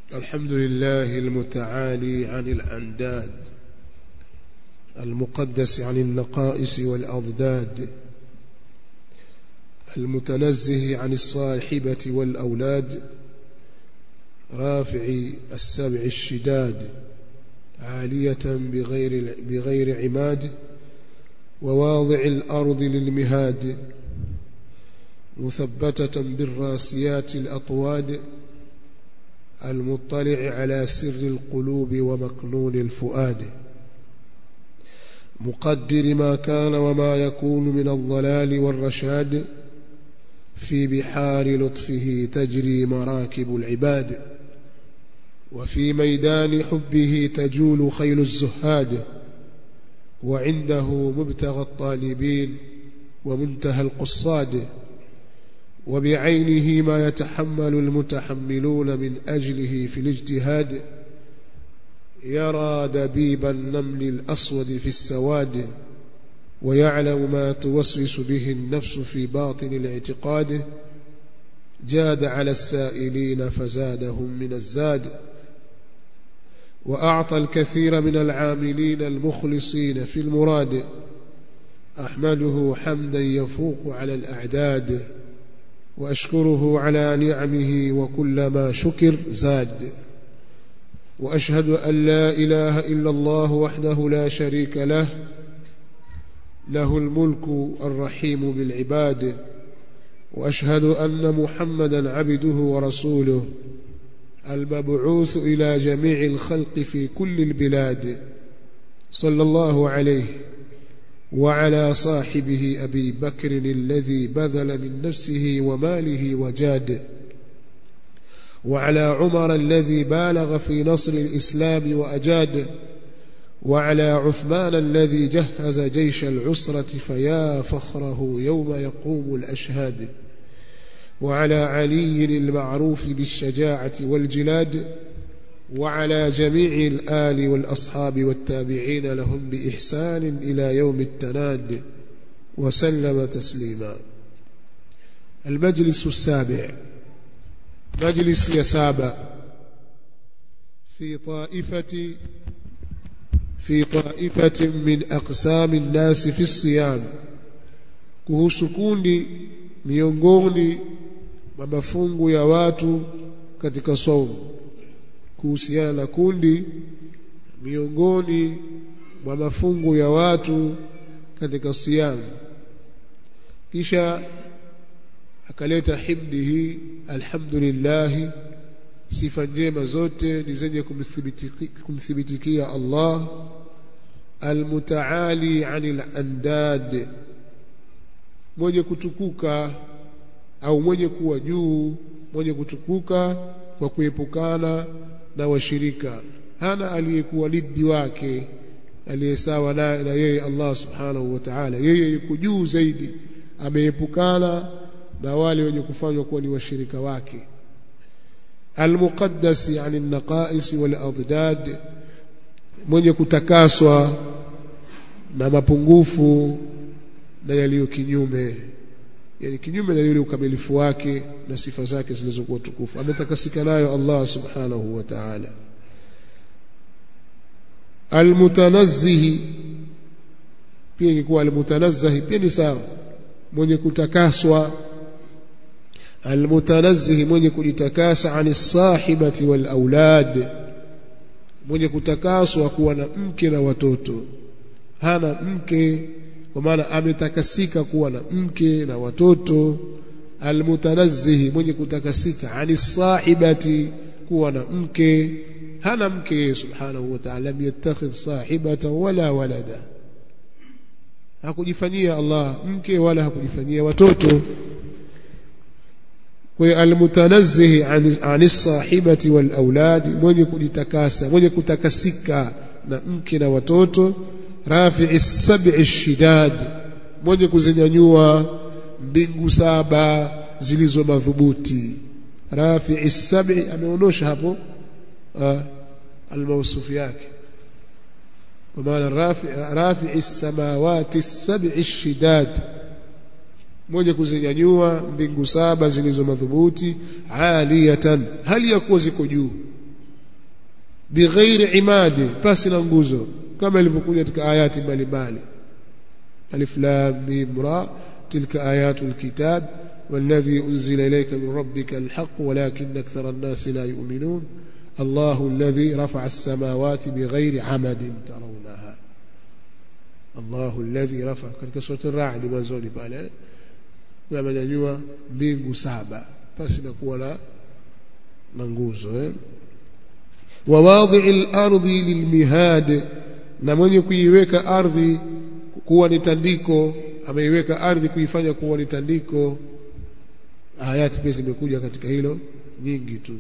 الحمد لله المتعالي عن الأنداد المقدس عن النقائص والأضداد المتنزه عن الصاحبة والأولاد رافع السبع الشداد عالية بغير عماد وواضع الأرض للمهاد مثبتة بالراسيات الأطواد المطلع على سر القلوب ومكنون الفؤاد مقدر ما كان وما يكون من الضلال والرشاد في بحار لطفه تجري مراكب العباد وفي ميدان حبه تجول خيل الزهاد وعنده مبتغى الطالبين ومنتهى القصاد وبعينه ما يتحمل المتحملون من أجله في الاجتهاد يرى دبيب النمل الأسود في السواد ويعلم ما توسوس به النفس في باطن الاعتقاد جاد على السائلين فزادهم من الزاد وأعطى الكثير من العاملين المخلصين في المراد أحمده حمدا يفوق على الأعداد وأشكره على نعمه وكلما شكر زاد وأشهد أن لا إله إلا الله وحده لا شريك له له الملك الرحيم بالعباد وأشهد أن محمدا عبده ورسوله المبعوث إلى جميع الخلق في كل البلاد صلى الله عليه وعلى صاحبه أبي بكر الذي بذل من نفسه وماله وجاد وعلى عمر الذي بالغ في نصر الإسلام وأجاد وعلى عثمان الذي جهز جيش العسرة فيا فخره يوم يقوم الأشهاد وعلى علي المعروف بالشجاعة والجلاد وعلى جميع الآل والأصحاب والتابعين لهم بإحسان إلى يوم التناد وسلم تسليما. المجلس السابع مجلس يسابع في طائفة من أقسام الناس في الصيام kuhusu kundi miongoni mwa mafungu ya watu katika saumu kuhusiana na kundi miongoni mwa mafungu ya watu katika siyam kisha akaleta himdihi alhamdulillah sifa njema zote ni zenye kumthibitikia Allah almutaali anil andad mwenye kutukuka au mwenye kuwa juu mwenye kutukuka kwa kuepukana na washirika hana aliyekuwa liddi wake aliyesawa na yeye Allah subhanahu wa ta'ala yeye yuko juu zaidi ameepukana na wale wenye kufanywa kuwa ni washirika wake almuqaddas yani an-naqais wal adad mwenye kutakaswa na mapungufu na yaliyo kinyume yani kinyume na yule ukamilifu wake na sifa zake zilizokuwa tukufu ametakasika nayo Allah subhanahu wa ta'ala almutanazzih pia ingekuwa almutanazzih pia ni sawa mwenye kutakaswa almutanazzih mwenye kujitakasa ani sahibati wal aulad mwenye kutakaswa kuwa na mke na watoto hana mke kwa maana ametakasika kuwa na mke na watoto almutanazzih mwenye kutakasika ani sahibati kuwa na mke hana mke subhanahu wa ta'ala yattakhidh sahibatan wala walada hakujifanyia Allah mke wala hakujifanyia watoto kwa almutanazzih ani sahibati wal aulad mwenye kujitakasa mwenye kutakasika na mke na watoto rafi'i sab'i shidad mwenye kuzinyanyua mbingu saba zilizo madhubuti rafi'i sab'i ameondosha hapo almawsuf yake kwa maana rafi'i samawati sab'i shidad mwenye kuzinyanyua mbingu saba zilizo madhubuti aliyatan hali ya kuwa ziko juu bighairi imadi, pasi na nguzo, kama ilivyokuja katika ayati mbalimbali. alif lam mim ra tilka ayatul kitab والذي أنزل إليك من ربك الحق ولكن أكثر الناس لا يؤمنون الله الذي رفع السماوات بغير عمد ترونها الله الذي رفع katika sura ar-ra'd mwanzoni pale yamenyanyua mbingu 7 basi na kuwa na nguzo wa wadhi'il ardi lilmihad, na mwenye kuiweka ardhi kuwa ni tandiko, ameiweka ardhi kuifanya kuwa ni tandiko. Ayati pia zimekuja katika hilo nyingi tu.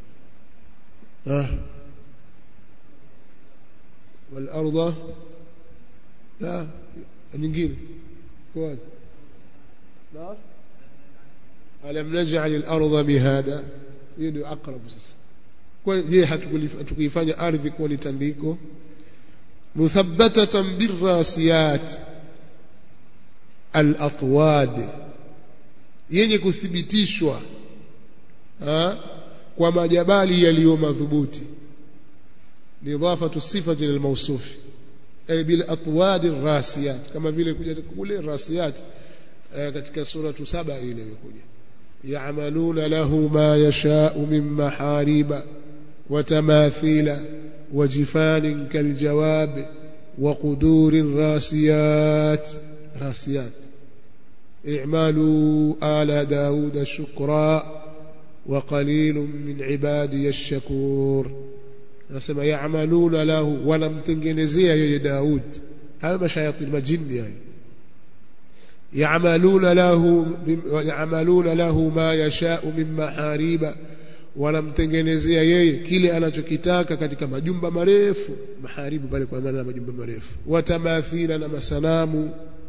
wal arda la nyingine kwa la alam naj'al al arda mihada, hiyo ndio akrabu sasa. Kwa je, hatukuifanya ardhi kuwa ni tandiko? muthabbatatan birrasiyat al atwad, yenye kuthibitishwa kwa majabali yaliyo madhubuti. ni idafatu sifati lil mawsuf ay bil atwad ar-rasiyat, kama vile kuja kule rasiyat katika sura 7 ile imekuja ya'maluna lahu ma yasha'u min mahariba wa tamathila wa jifanin kal jawab wa qudurir rasiyat اعملوا آل داود شكرا وقليل من عبادي الشكور. نسمى يعملون له ولم تنجنزيه يا داود، هذا مشايط المجن يعني. يعملون له ما يشاء من محاريب ولم تنجنزيه yeye kile anachokitaka katika majumba marefu. Maharibu pale kwa maana majumba marefu. Watamathila na masanamu,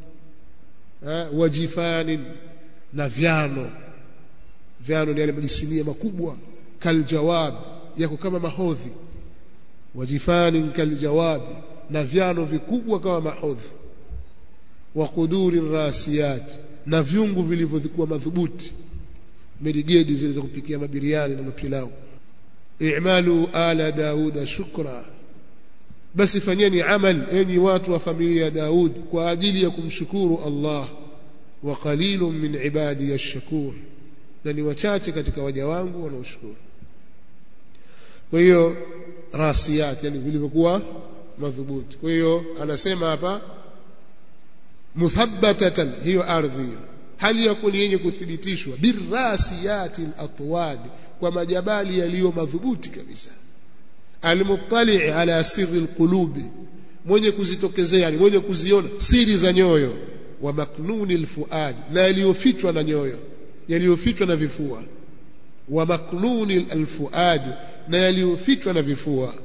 wajifanin na vyano ni yale majisinia makubwa. Kaljawab yako kama mahodhi, wajifanin kaljawab na vyano vikubwa kama mahodhi. wa qudurir rasiyat na vyungu vilivyokuwa madhubuti, medigedi zile za kupikia mabiriani na mapilau. i'malu ala dauda shukra, basi fanyeni amal enyi watu wa familia ya Daud kwa ajili ya kumshukuru Allah. wa qalilun min ibadi ash-shakur, na ni wachache katika waja wangu wanaoshukuru. Kwa hiyo rasiyat yani vilivyokuwa madhubuti. Kwa hiyo anasema hapa muthabbatatan, hiyo ardhi hali yakuni yenye kuthibitishwa birasiyati al-atwad, kwa majabali yaliyo madhubuti kabisa. Al-muttali' ala sirri al-qulubi, mwenye kuzitokezea yani mwenye kuziona siri za nyoyo. Wa maknuni al-fuad, na yaliyofichwa na nyoyo, yaliyofichwa na vifua. Wa maknuni al-fuad, na yaliyofichwa na vifua.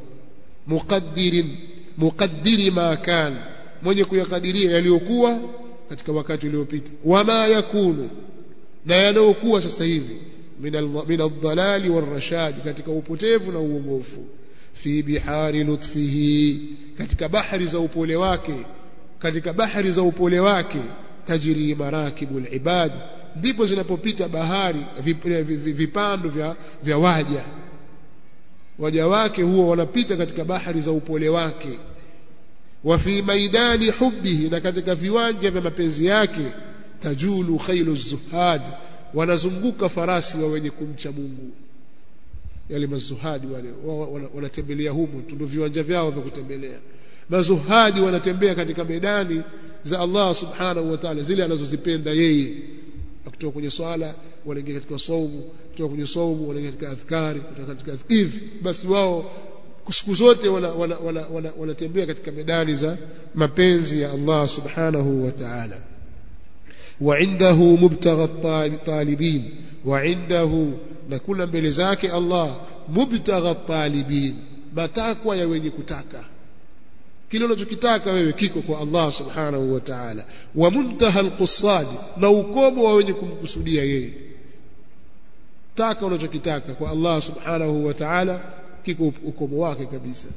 Muqaddiri ma kan, mwenye kuyakadiria yaliyokuwa katika wakati uliopita. Wa ma yakunu, na yanayokuwa sasa hivi. min ad-dhalali war-rashad, katika upotevu na uongofu. fi bihari lutfihi, katika bahari za upole wake. tajri marakibul ibad, ndipo zinapopita bahari vipando vya waja wake, huwa wanapita katika bahari za upole wake. wa fi maidani hubbihi, na katika viwanja vya mapenzi yake. tajulu khailu zuhad, wanazunguka farasi wa wenye kumcha Mungu. Yale mazuhadi wale wanatembelea humu, ndio viwanja vyao vya kutembelea. Mazuhadi wanatembea katika medani za Allah subhanahu wa ta'ala, zile anazozipenda yeye. Kutoka kwenye swala wanaingia katika saumu, kutoka kwenye saumu wanaingia katika adhkari, kutoka katika hivi. Basi wao siku zote wanatembea katika medani za mapenzi ya Allah subhanahu wa ta'ala. wa indahu mubtagha at-talibin, wa indahu, na kuna mbele zake Allah mubtagha at-talibin, matakwa ya wenye kutaka. Kile unachokitaka wewe kiko kwa Allah subhanahu wa ta'ala. Wa muntaha al-qussad, na ukomo wa wenye kumkusudia yeye. Taka unachokitaka kwa Allah subhanahu wa ta'ala kiko ukomo wake kabisa.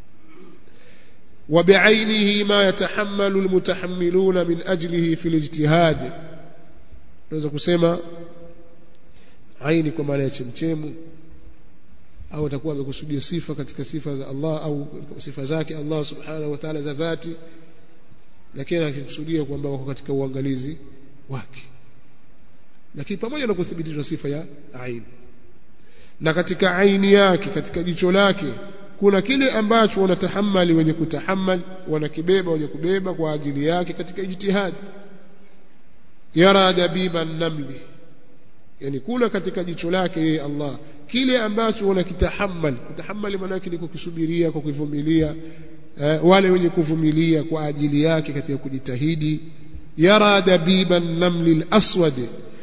wa bi'ainihi ma yatahammalu al-mutahammiluna min ajlihi fi al-ijtihad, tunaweza kusema aini kwa maana ya chemchemu, au atakuwa amekusudia sifa katika sifa za Allah au sifa zake Allah subhanahu wa ta'ala za dhati, lakini akikusudia kwamba wako katika uangalizi wake, lakini pamoja na kuthibitisha sifa ya ain. Na katika aini yake, katika jicho lake, kuna kile ambacho wanatahammali wenye kutahammal, wanakibeba wenye kubeba kwa ajili yake katika ijtihad. Yara dabiban namli, yani kula katika jicho lake yeye Allah kile ambacho wanakitahammal. Kutahammali maana yake ni kukisubiria, kwa kuvumilia, wale wenye kuvumilia kwa ajili yake katika kujitahidi. Yara dabiban namli al-aswad,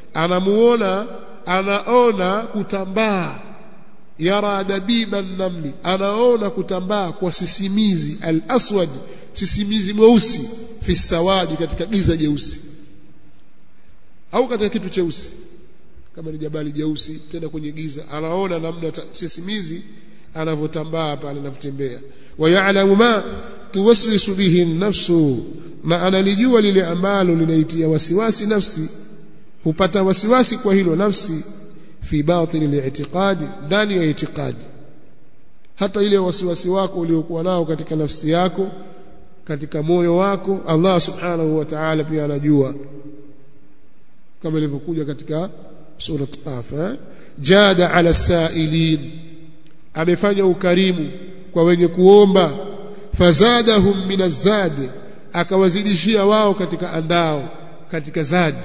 anaona kutambaa. Yara dabiban namli, anaona kutambaa kwa sisimizi al-aswad, sisimizi mweusi, fi sawadi, katika giza jeusi au katika kitu cheusi, kama ni jabali jeusi tena kwenye giza, anaona namna sisimizi anavyotambaa pale anavyotembea. Wa ya'lamu ma tuwaswisu bihi an-nafsu, ma analijua lile ambalo linaitia wasiwasi nafsi, hupata wasiwasi kwa hilo nafsi. Fi batin al-i'tiqadi, ndani ya i'tiqadi. Hata ile wasiwasi wako uliokuwa nao katika nafsi yako, katika moyo wako, Allah subhanahu wa ta'ala pia anajua, kama ilivyokuja katika sura Qaf. Jada ala sailin, amefanya ukarimu kwa wenye kuomba. Fazadahum min azadi, akawazidishia wao katika andao, katika zadi.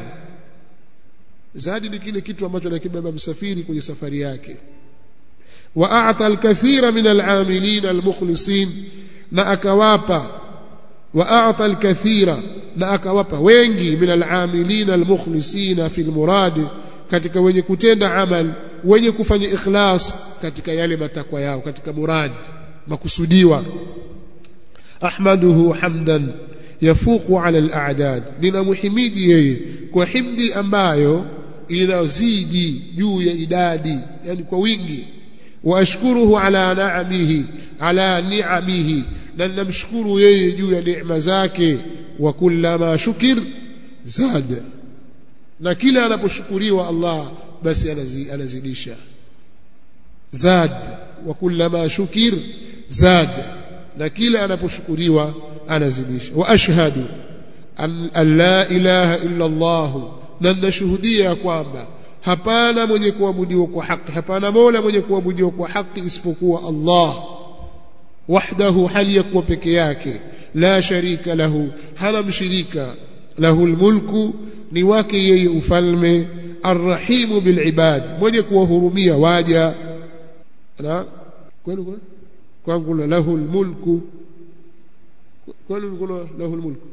Zadi ni kile kitu ambacho anakibeba msafiri kwenye safari yake. Wa a'ta al-kathira min al-'amilin al-mukhlisin, na akawapa. Wa a'ta al-kathira, na akawapa wengi, min al-'amilin al-mukhlisin fi al-murad, katika wenye kutenda amal, wenye kufanya ikhlas katika yale matakwa yao, katika murad, makusudiwa. Ahmaduhu hamdan yafuqu ala al-a'dad, ninamuhimidi yeye kwa himdi ambayo inazidi juu ya idadi, yani kwa wingi. Wa ashkuruhu ala ni'amihi, na namshukuru yeye juu ya neema zake. Wa kullama shukir zad, na kila anaposhukuriwa Allah basi anazidisha. Zad, wa kullama shukir zad, na kila anaposhukuriwa anazidisha. Wa ashhadu an la ilaha illa Allah, na nashuhudia kwamba hapana mwenye kuabudiwa kwa haki, hapana mola mwenye kuabudiwa kwa haki isipokuwa Allah. Wahdahu, hali ya kuwa peke yake. La sharika lahu, hana mshirika. Lahu almulku, ni wake yeye ufalme. Arrahimu bilibad, mwenye kuwahurumia waja. Na kwangu lahu almulku, kwangu lahu almulku,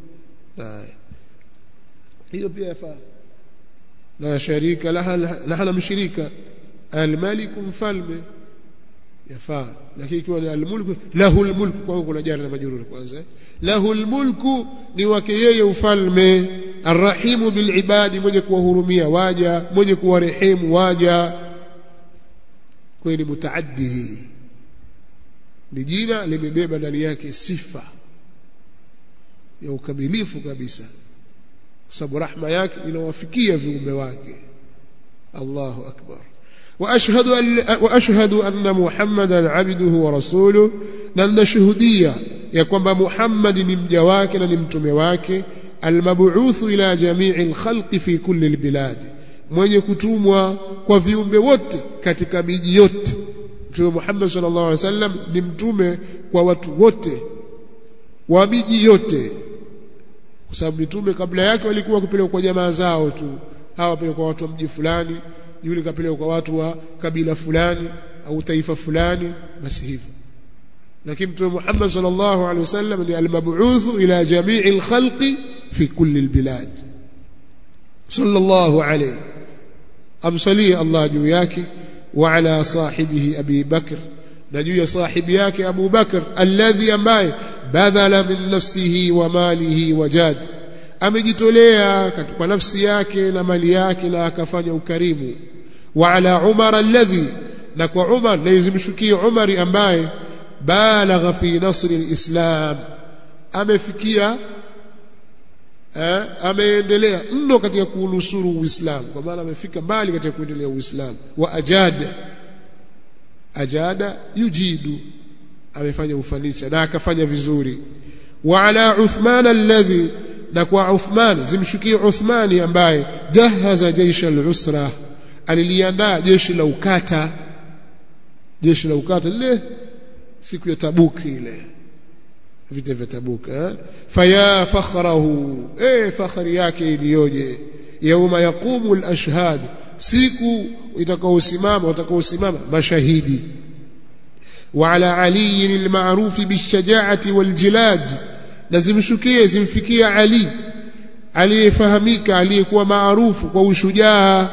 hiyo pia yafaa. La sharika laha, na hana mshirika. Almaliku, mfalme, yafaa. Lakini ikiwa ni almulku, lahu almulku, kwangu kuna jari na majrur kwanza. Lahu almulku, ni wake yeye ufalme. Arrahimu bilibadi, mwenye kuwahurumia waja, mwenye kuwarehemu waja. Kwa ni mutaaddi, ni jina limebeba ndani yake sifa ya ukamilifu kabisa, kwa sababu rahma yake inawafikia viumbe wake. Allahu akbar. Wa ashhadu anna Muhammadan abduhu wa rasuluhu, na nashuhudia ya kwamba Muhammad ni mja wake na ni mtume wake. Almab'uthu ila jami'il khalqi fi kulli albilad, mwenye kutumwa kwa viumbe wote katika miji yote. Mtume Muhammad sallallahu alaihi wasallam ni mtume kwa watu wote wa miji yote, kwa sababu mitume kabla yake walikuwa wakipelekwa kwa jamaa zao tu. Hawa wapelekwa kwa watu wa mji fulani, yule kapelekwa kwa watu wa kabila fulani au taifa fulani, basi hivyo. Lakini Mtume Muhammad sallallahu alaihi wasallam ni al-mab'uthu ila jami'il khalqi fi kulli albilad sallallahu alayhi. Amsalie Allah juu yake. Wa ala sahibihi Abi Bakr, na juu ya sahibi yake Abu Bakr, alladhi, ambaye badhala min nafsihi wa malihi wa jad, amejitolea kwa nafsi yake na mali yake na akafanya ukarimu. Wa ala Umar alladhi, na kwa Umar, na izimshukie Umari ambaye balagha fi nasri alislam, amefikia ameendelea mno katika kuunusuru Uislamu, kwa maana amefika mbali katika kuendelea Uislamu. Wa ajad, ajada yujidu, amefanya ufanisi na akafanya vizuri. Wa ala Uthman alladhi, na kwa Uthman zimshukie Uthmani ambaye jahaza jeshi al-usra, aliliandaa jeshi la ukata. Jeshi la ukata lile siku ya Tabuk, ile vita vya Tabuk. Faya fakhrahu, fakhri yake iliyoje! Yauma yaqumu al-ashhad, siku watakaosimama mashahidi. Wa ala Ali al-ma'ruf bish-shaja'ati wal-jilad, lazimshukie zimfikia Ali aliyefahamika, aliyekuwa maarufu kwa ushujaa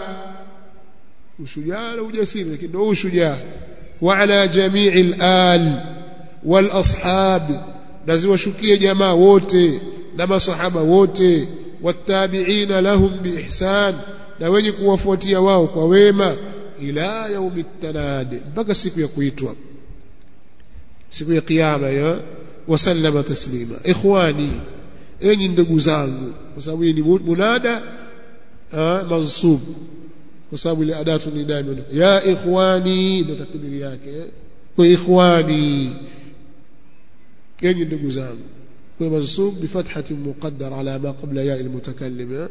na ujasiri, lakini ndio ushujaa. Wa ala jami'i al wal-ashab, naziwashukie jamaa wote na masahaba wote, wattabi'ina lahum biihsan, na wenye kuwafuatia wao kwa wema, ila yaumi tanad, mpaka siku ya kuitwa, siku ya kiyama ya wasallama taslima. Ikhwani, enyi ndugu zangu, kwa sababu ni munada mansub, kwa sababu ile adatu ni daima ya ikhwani, ndio takdiri yake. Kwa ikhwani, enyi ndugu zangu, kwa mansub bi fathati muqaddar ala ma qabla ya al-mutakallim.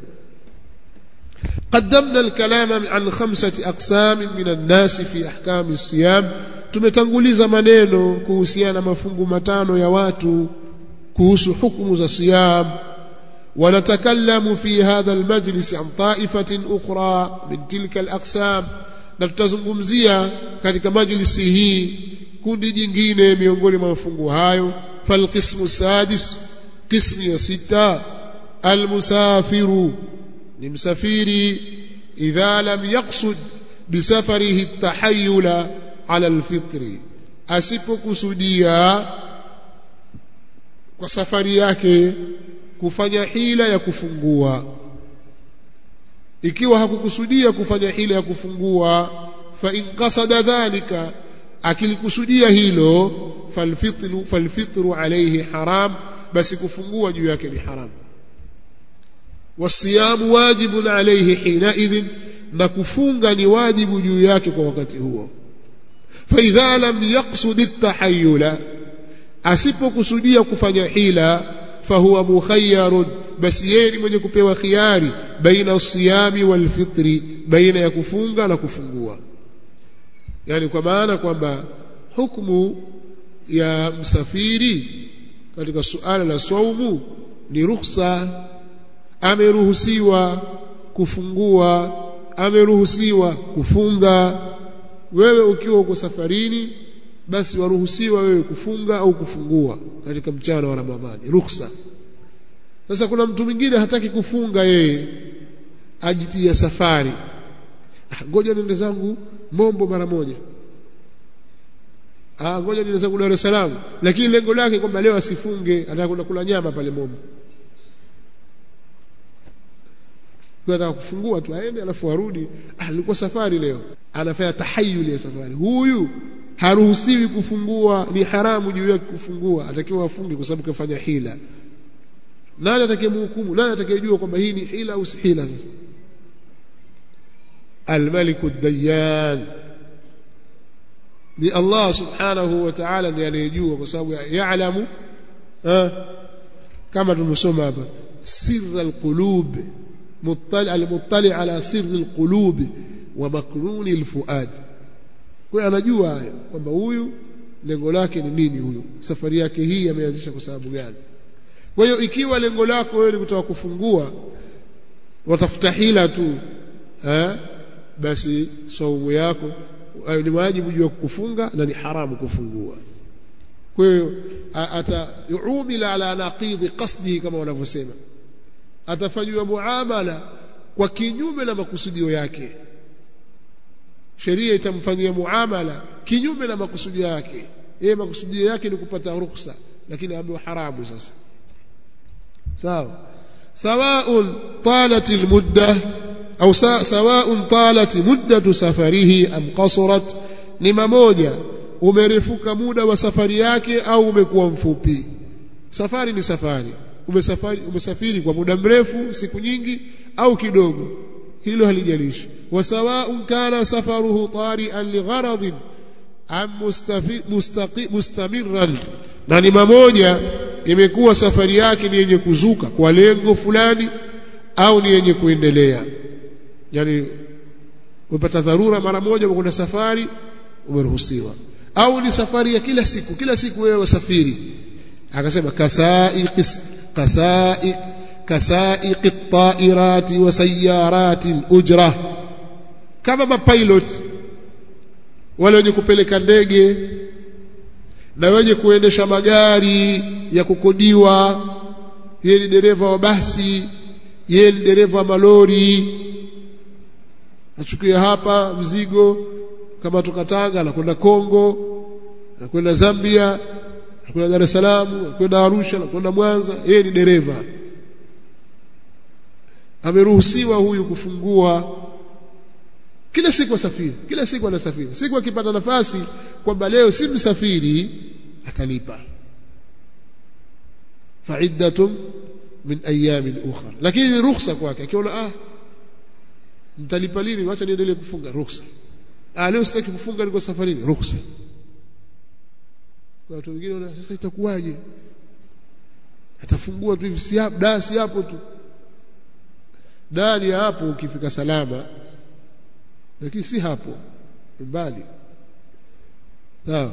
قدمنا الكلام عن 5 أقسام من الناس في أحكام الصيام. tumetanguliza maneno kuhusiana na mafungu matano ya watu kuhusu hukumu za siyam. ونتكلم في هذا المجلس عن طائفة أخرى من تلك الأقسام, na tutazungumzia katika majlisi hii kundi jingine miongoni mwa mafungu hayo. falqismu sadis, qismu ya 6, almusafiru, ni msafiri, idha lam yaqsud bisafarihi at-tahayyula ala al-fitri, asipokusudia kwa safari yake kufanya hila ya kufungua. Ikiwa hakukusudia kufanya hila ya kufungua, fa in qasada dhalika, akilikusudia hilo, falfitru alayhi haram, basi kufungua juu yake ni haram. wasiyamu wajibun alayhi hina idhin, na kufunga ni wajibu juu yake kwa wakati huo. fa idha lam yaqsud at-tahayyula, asipokusudia kufanya hila, fahuwa mukhayyarun, basi yeye ni mwenye kupewa khiari, baina usiyami wal fitri, baina ya kufunga na kufungua. Yani kwa maana kwamba hukumu ya msafiri katika suala la saumu ni rukhsa, ameruhusiwa kufungua, ameruhusiwa kufunga. Wewe ukiwa uko safarini, basi waruhusiwa wewe kufunga au kufungua katika mchana wa Ramadhani, ruhusa. Sasa kuna mtu mwingine hataki kufunga, yeye ajitia safari, ngoja niende zangu Mombo mara moja, ngoja niende zangu Dar es Salaam, lakini lengo lake kwamba leo asifunge, anataka kula nyama pale Mombo. Kwa kufungua tu aende alafu arudi, alikuwa safari leo, anafanya tahayyul ya safari. Huyu haruhusiwi kufungua, ni haramu juu yake kufungua, atakiwa afunge kwa sababu kafanya hila. Nani atakayemhukumu? Nani atakayejua kwamba hii ni hila au si hila? Sasa al-maliku ad-dayyan ni Allah subhanahu wa ta'ala, ndiye anayejua, kwa sababu yaalamu, kama tumesoma hapa, sirra al-qulub, muttali ala sirri al-qulub wa maknuni al-fuad. Kwa anajua kwamba huyu lengo lake ni nini, huyu safari yake hii ameanzisha kwa sababu gani. Kwa hiyo ikiwa lengo lako wewe ni kutaka kufungua, watafuta hila tu, basi saumu yako ni wajibu juu ya kufunga na ni haramu kufungua. Kwa hiyo atayumila ala naqidhi qasdihi, kama wanavyosema, atafanywa muamala kwa kinyume na makusudio yake. Sheria itamfanyia muamala kinyume na makusudio yake. Yeye makusudio yake ni kupata ruhusa, lakini ambaye haramu. Sasa sawa, sawaun talat almudda au sawaun talat muddatu safarihi am qasrat, ni mamoja umerefuka muda wa safari yake au umekuwa mfupi. Safari ni safari, umesafiri kwa muda mrefu, siku nyingi au kidogo, hilo halijalishi. Wasawaun kana safaruhu tari'an ligharadin, mustamirran, na ni mamoja imekuwa safari yake ni yenye kuzuka kwa lengo fulani au ni yenye kuendelea. Yani upata dharura mara moja kwenda safari umeruhusiwa, au ni safari ya kila siku wewe wasafiri. Akasema kasaiq at-ta'irat wa sayyarat al-ujra, kama mapilot wale wenye kupeleka ndege na wenye kuendesha magari ya kukodiwa. Yeye ni dereva wa basi, yeye ni dereva wa malori, achukia hapa mzigo kama toka Tanga na kwenda Kongo na kwenda Zambia na kwenda Dar es Salaam na kwenda Arusha na kwenda Mwanza. Yeye ni dereva, ameruhusiwa huyu kufungua kila siku asafiri, kila siku anasafiri. Siku akipata nafasi kwamba leo si msafiri atalipa fa'iddatun min ayamin ukhra, lakini ruhusa kwake. Akiona mtalipa lini, acha niendelee kufunga, ruhusa. Leo sitaki kufunga, niko safarini, ruhusa. Kwa watu wengine wana sasa itakuwaje, atafungua tu hivi, si hapo tu ndani hapo ukifika salama, lakini si hapo mbali. sawa.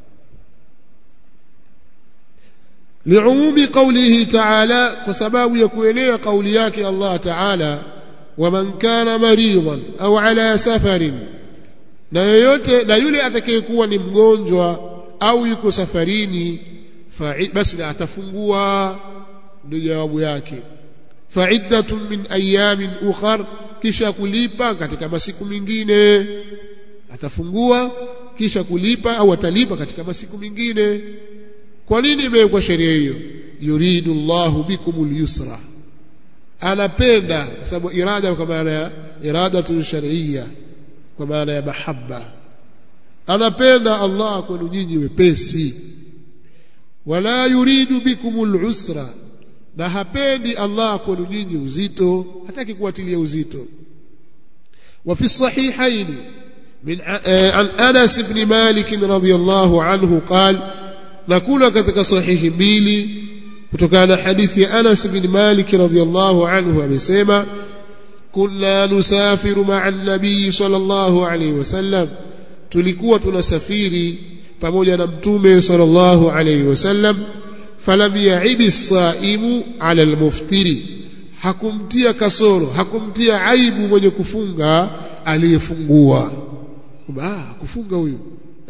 li'umumi qawlihi ta'ala, kwa sababu ya kuenea kauli yake Allah ta'ala, waman kana maridan au ala safarin, na yoyote na yule atakayekuwa ni mgonjwa au yuko safarini, basi atafungua. Ndio jawabu yake. Fa'iddatun min ayamin ukhar, kisha kulipa katika masiku mengine. Atafungua kisha kulipa au atalipa katika masiku mengine. Kwa nini imewekwa sheria hiyo? Yuridu Allahu bikumul yusra, anapenda, kwa sababu irada kwa maana ya iradatu shar'iyya, kwa maana ya mahabba. Anapenda Allah kwenu nyinyi wepesi. Wala yuridu bikumul usra, na hapendi Allah kwenu nyinyi uzito, hataki kuwatilia uzito. Wa fi sahihaini min an Anas ibn Malik radhiyallahu anhu qala, na kuna katika sahihi mbili kutokana na hadithi ya Anas ibn Malik radhiyallahu anhu amesema, kunna nusafiru ma'a an-nabiy sallallahu alayhi wasallam, tulikuwa tunasafiri pamoja na mtume sallallahu alayhi wasallam. Falam ya'ib as-sa'imu 'ala al-muftiri, hakumtia kasoro, hakumtia aibu mwenye kufunga aliyefungua, kufunga huyu.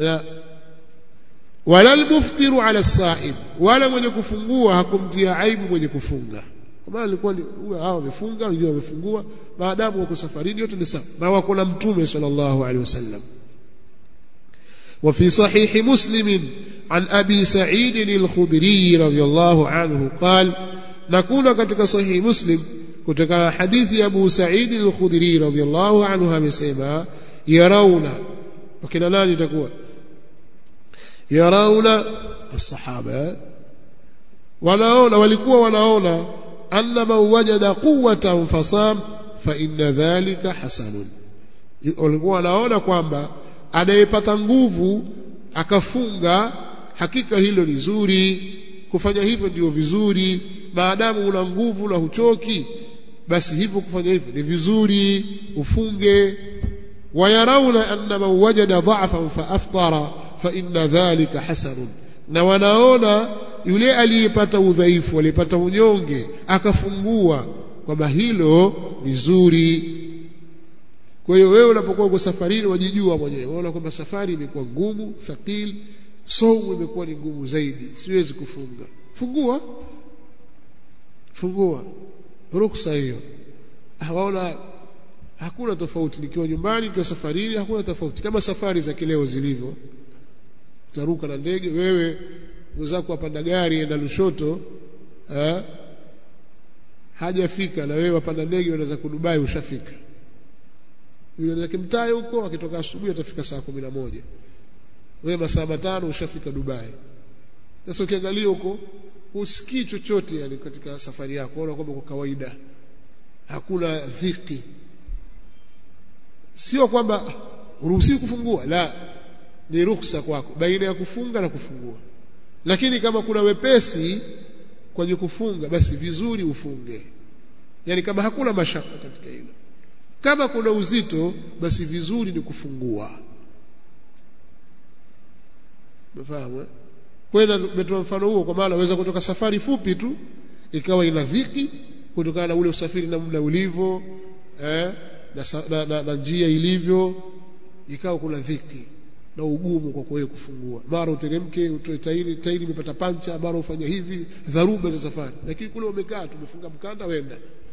Wala al-muftiru 'ala as-sa'im, wala mwenye kufungua hakumtia aibu mwenye kufunga. Kwa maana alikuwa hao wamefunga, wengine wamefungua, maadamu wako safarini yote ni sawa, na wako na mtume sallallahu alayhi wasallam. وفي صحيح مسلم عن أبي سعيد الخدري رضي الله عنه قال, نكون katika sahih Muslim kutoka hadithi ya Abu Sa'id al-Khudri radhiyallahu anhu amesema, yarawna, wakina nani itakuwa yarawna as-sahaba, wanaona, walikuwa wanaona, anna man wajada quwwatan fasam fa inna dhalika hasanun, walikuwa wanaona kwamba anayepata nguvu akafunga, hakika hilo ni zuri. Kufanya hivyo ndio vizuri, maadamu una nguvu na huchoki, basi hivyo kufanya hivyo ni vizuri, ufunge. Wayarauna anna man wajada dha'fan fa aftara fa inna dhalika hasanun, na wanaona yule aliyepata udhaifu, aliyepata unyonge akafungua, kwamba hilo ni zuri. Kwa hiyo wewe unapokuwa uko safarini wajijua mwenyewe, unaona kwamba safari imekuwa ngumu, thaqil, somo imekuwa ni ngumu zaidi, siwezi kufunga. Fungua ruhusa hiyo. Waona hakuna tofauti, nikiwa nyumbani, nikiwa safarini, hakuna tofauti. Kama safari za kileo zilivyo, utaruka na ndege, wewe mwenzako apanda gari enda Lushoto, hajafika, na wewe apanda ndege unaweza kudubai, ushafika. Yule anaweza kimtaye huko, akitoka asubuhi atafika saa 11, wewe masaa 5 ushafika Dubai. Sasa ukiangalia huko usikii chochote, yani katika safari yako unaona kwamba kwa kawaida, hakuna dhiki. Sio kwamba uruhusiwi kufungua, la, ni ruhusa kwako baina ya kufunga na kufungua. Lakini kama kuna wepesi kwenye kufunga basi vizuri ufunge, yani kama hakuna mashaka katika hilo. Kama kuna uzito basi vizuri ni kufungua. Umefahamu? Kwa hiyo nimetoa mfano huo kwa maana unaweza kutoka safari fupi tu ikawa ina dhiki kutokana na ule usafiri namna ulivyo na njia ilivyo, ikawa kuna dhiki na ugumu kwa wewe kufungua. Mara uteremke utoe tairi imepata pancha, mara ufanye hivi, dharuba za safari. Lakini kule umekaa tumefunga mkanda wenda.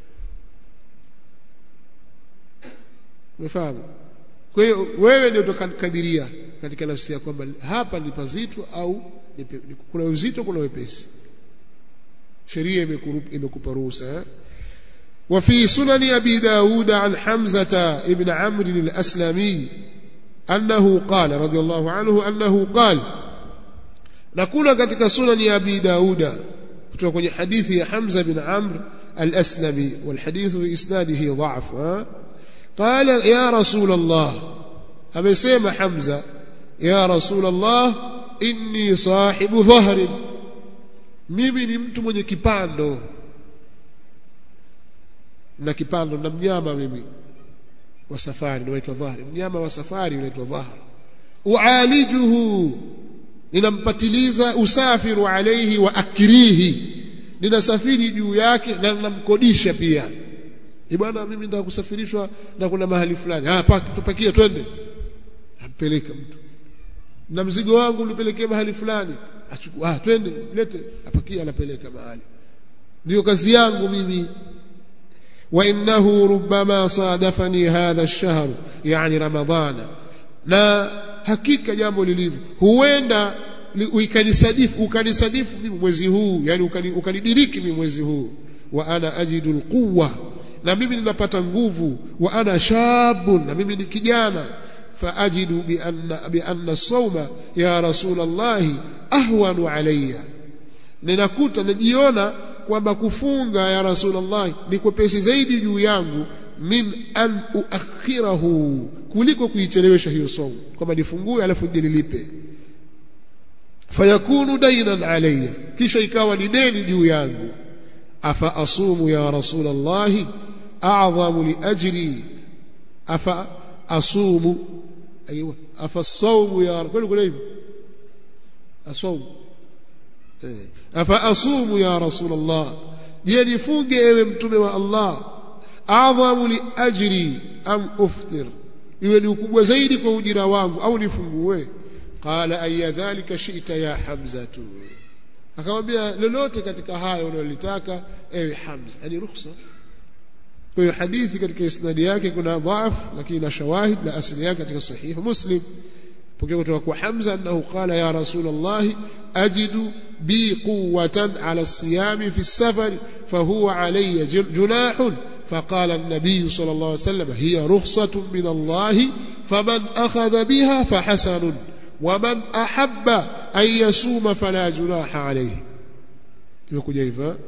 Umefahamu? Kwa hiyo wewe ndio utakadiria katika nafsi yako kwamba hapa ni pazito au kuna uzito, kuna wepesi. Sheria imekupa ruhusa. وفي سنن أبي داود عن حمزة ابن عمرو الأسلمي أنه قال رضي الله عنه أنه قال نقول katika sunan ya Abi Daud kutoka kwenye hadithi ya Hamza bin Amr al-Aslami والحديث في اسناده ضعف قال يا رسول الله amesema Hamza ya رسول الله inni sahibu dhahr, mimi ni mtu mwenye kipando na kipando na mnyama mimi wa safari unaitwa dhahr, mnyama wa safari unaitwa dhahr. Ualijuhu, ninampatiliza, usafiru alayhi wa akrihi, ninasafiri juu yake na ninamkodisha pia. Bwana mimi nataka kusafirishwa na kuna mahali fulani, tupakie twende, ampeleka mtu. Na mzigo wangu nipelekee mahali fulani, achukua twende lete, apakia anapeleka mahali. Ndio kazi yangu mimi. وإنه ربما صادفني هذا الشهر يعني رمضان, na hakika jambo lilivyo huenda ukanisadifu mimi mwezi huu, yani ukanidiriki mimi mwezi huu. Wa ana ajidu alquwa, na mimi ninapata nguvu. Wa ana shabun, na mimi ni kijana. Fa ajidu bi anna sawma ya Rasulullah ahwanu alayya, ninakuta najiona kwamba kufunga ya Rasulullah ni kwepesi zaidi juu yangu, min an uakhirahu, kuliko kuichelewesha hiyo somo, kwamba nifungue alafu nililipe. Fayakunu dainan alayya, kisha ikawa ni deni juu yangu. Afa asumu ya Rasulullah a'zamu li ajri, afa asumu, aywa afa sawmu ya Rasulullah, asawm afa asumu ya Rasulullah, je nifunge ewe mtume wa Allah, adhamu li ajri am uftir, iwe ni ukubwa zaidi kwa ujira wangu au nifungue. Qala ayya dhalika shi'ta ya Hamza, akamwambia lolote katika hayo unalotaka ewe Hamza, yani ruhusa. Kwa hiyo hadithi katika isnadi yake kuna dhaaf, lakini na shawahid na asili yake katika sahih Muslim pokea kutoka kwa Hamza annahu qala ya Rasulullah ajidu bi quwwatan ala as-siyam fi as-safar fahuwa alayya junahun. فقال النبي صلى الله عليه وسلم هي رخصة من الله فمن أخذ بها فحسن ومن أحب أن يصوم فلا جناح عليه. يقول كيف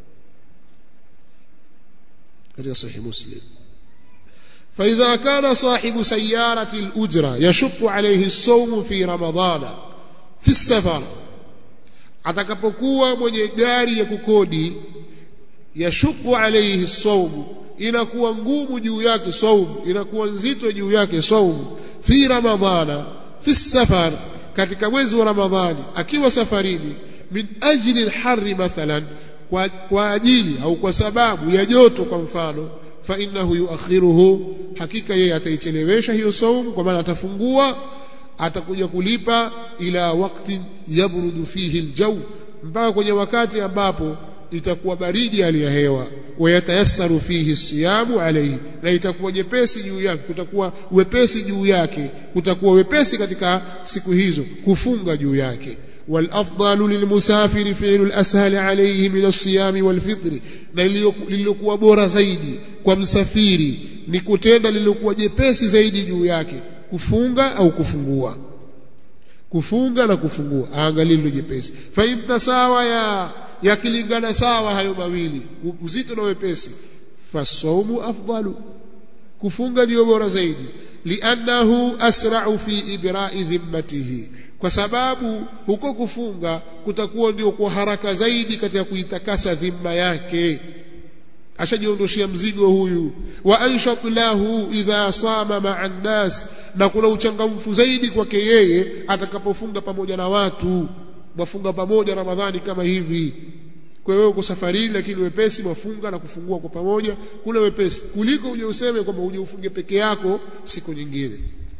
كما صحيح مسلم. فإذا كان صاحب سيارة الأجرة يشق عليه الصوم في رمضان في السفر, atakapokuwa mwenye gari ya kukodi, yashuku alayhi sawm, inakuwa ngumu juu yake sawm, inakuwa nzito juu yake sawm, fi ramadhana fi safar, katika mwezi wa Ramadhani akiwa safarini, min ajli alharri mathalan, kwa ajili au kwa sababu ya joto kwa mfano, fa innahu yuakhiruhu, hakika yeye ataichelewesha hiyo sawm, kwa maana atafungua, atakuja kulipa ila wakati yabrudu fihi aljaw, mpaka kwenye wakati ambapo itakuwa baridi hali ya hewa. Wayatayassaru fihi siyamu alayhi, na itakuwa nyepesi juu yake, kutakuwa wepesi juu yake, kutakuwa wepesi katika siku hizo kufunga juu yake. Wal afdalu lilmusafiri fi'lu al-ashal alayhi min as-siyam wal fitr, na lililokuwa bora zaidi kwa msafiri ni kutenda lililokuwa jepesi zaidi juu yake, kufunga au kufungua, kufunga na kufungua, aangalie lilo jepesi. Fa intasawa yakilingana sawa hayo mawili, uzito na wepesi, fasawmu afdalu, kufunga ndio bora zaidi. li'annahu asra'u fi ibra'i dhimmatihi, kwa sababu huko kufunga kutakuwa ndio kwa haraka zaidi katika kuitakasa dhima yake, ashajiondoshia mzigo huyu. Wa anshat lahu idha sama ma'a an-nas, na kuna uchangamfu zaidi kwake yeye atakapofunga pamoja na watu. Wafunga pamoja Ramadhani kama hivi, kwa hiyo uko safarini lakini wepesi wafunga na kufungua kwa pamoja, kule wepesi kuliko uje useme kwamba uje ufunge peke yako siku nyingine.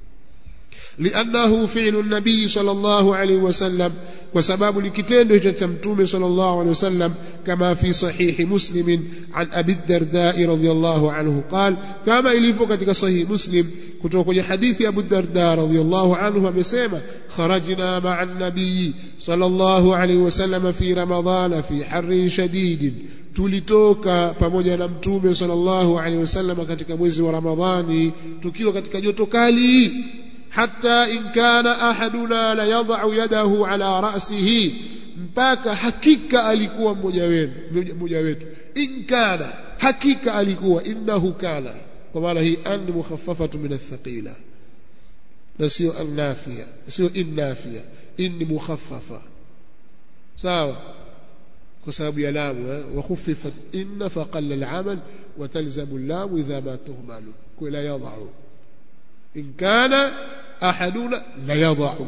Li'annahu fi'lu an-nabii sallallahu alayhi wasallam, kwa sababu ni kitendo hicho cha mtume sallallahu alayhi wasallam, kama fi sahihi Muslim an Abi Darda radhiyallahu anhu qala, kama ilivyo katika sahihi Muslim kutoka kwenye hadithi ya Abu Darda radhiyallahu anhu amesema, kharajna ma'a an-nabii sallallahu alayhi wasallam fi ramadhana fi harrin shadid, tulitoka pamoja na mtume sallallahu alayhi wasallam katika mwezi wa Ramadhani tukiwa katika joto kali, hatta in kana ahaduna la yad'u yadahu ala ra'sihi, mpaka hakika alikuwa mmoja wetu, in kana, hakika alikuwa, innahu kana, kwa maana hii an mukhaffafatu min athqila, na sio an-nafiya, sio in-nafiya, in mukhaffafa, sawa, kwa sababu ya lamu, wa khuffifat inna faqalla al-amal wa talzamu al-lam idha ma tuhmalu, kwa la yad'u, in kana ahaduna la yad'u,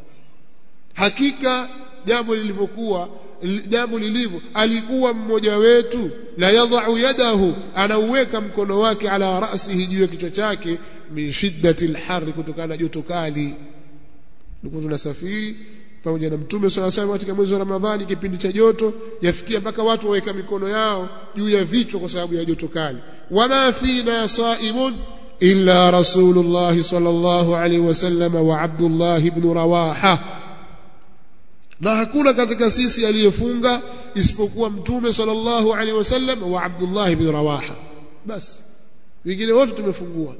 hakika jambo lilivyokuwa, jambo lilivyo, alikuwa mmoja wetu, la yad'u yadahu, anauweka mkono wake, ala ra'sihi, juu ya kichwa chake, min shiddati al-har, kutokana na joto kali. Ndio tunasafiri pamoja na mtume sallallahu alayhi wasallam katika mwezi wa Ramadhani, kipindi cha joto, yafikia mpaka watu waweka mikono yao juu ya vichwa kwa sababu ya joto kali. Wama fina sa'imun illa rasulullah sallallahu alayhi wasallam wa Abdullah ibn Rawaha, na hakuna katika sisi aliyefunga isipokuwa mtume sallallahu alayhi wasallam wa Abdullah ibn Rawaha, basi wengine wote tumefungua.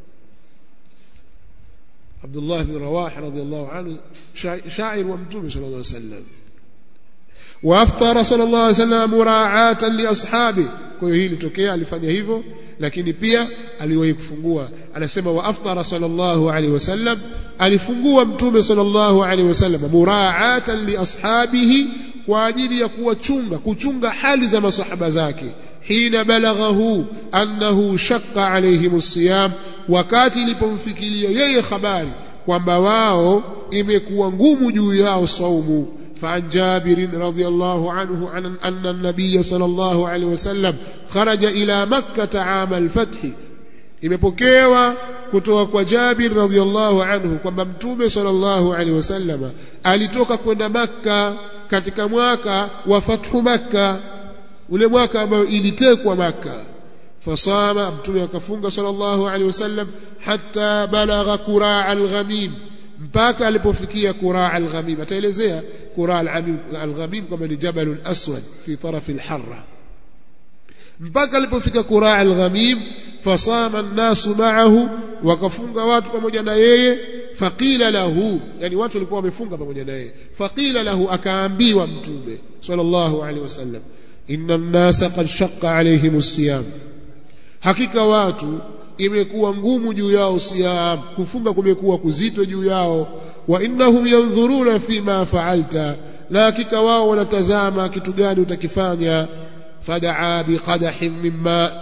Abdullah ibn Rawaha radhiyallahu anhu shair wa mtume sallallahu alayhi wasallam. Wa aftara sallallahu alayhi wasallam mura'atan li ashabi, kwa hiyo hili litokea, alifanya hivyo, lakini pia aliwahi kufungua. Anasema wa aftara sallallahu alayhi wasallam, alifungua mtume sallallahu alayhi wasallam, mura'atan li ashabihi, kwa ajili ya kuchunga hali za masahaba zake. Hina balaghahu annahu shaqqa alayhim as-siyam, wakati ilipomfikiria yeye habari kwamba wao imekuwa ngumu juu yao saumu. فعن جابر رضي الله عنه أن النبي صلى الله عليه وسلم خرج إلى مكة عام الفتح, imepokewa kutoka kwa Jabir radhiyallahu anhu kwamba mtume sallallahu alaihi wasallam alitoka kwenda Makka katika mwaka wa fathu Makka, ule mwaka ambao ilitekwa Makka. Fasama, mtume akafunga sallallahu alaihi wasallam, hatta balagha Qura' al-Ghamim, mpaka alipofikia Qura' al-Ghamim. Ataelezea Qura' al-Ghamim kama ni Jabal al-Aswad fi taraf al-Harra, mpaka alipofika Qura' al-Ghamim. Fasama an-nasu ma'ahu, wakafunga watu pamoja na yeye. Faqila lahu, yani watu walikuwa wamefunga pamoja na yeye. Faqila lahu, akaambiwa mtume sallallahu alaihi wasallam, inna an-nasa qad shaqqa alayhim as-siyam, hakika watu imekuwa ngumu juu yao siyam, kufunga kumekuwa kuzito juu yao. Wa innahum yanzuruna fima fa'alta, la hakika wao wanatazama kitu gani utakifanya. Fadaa biqadahin mimma,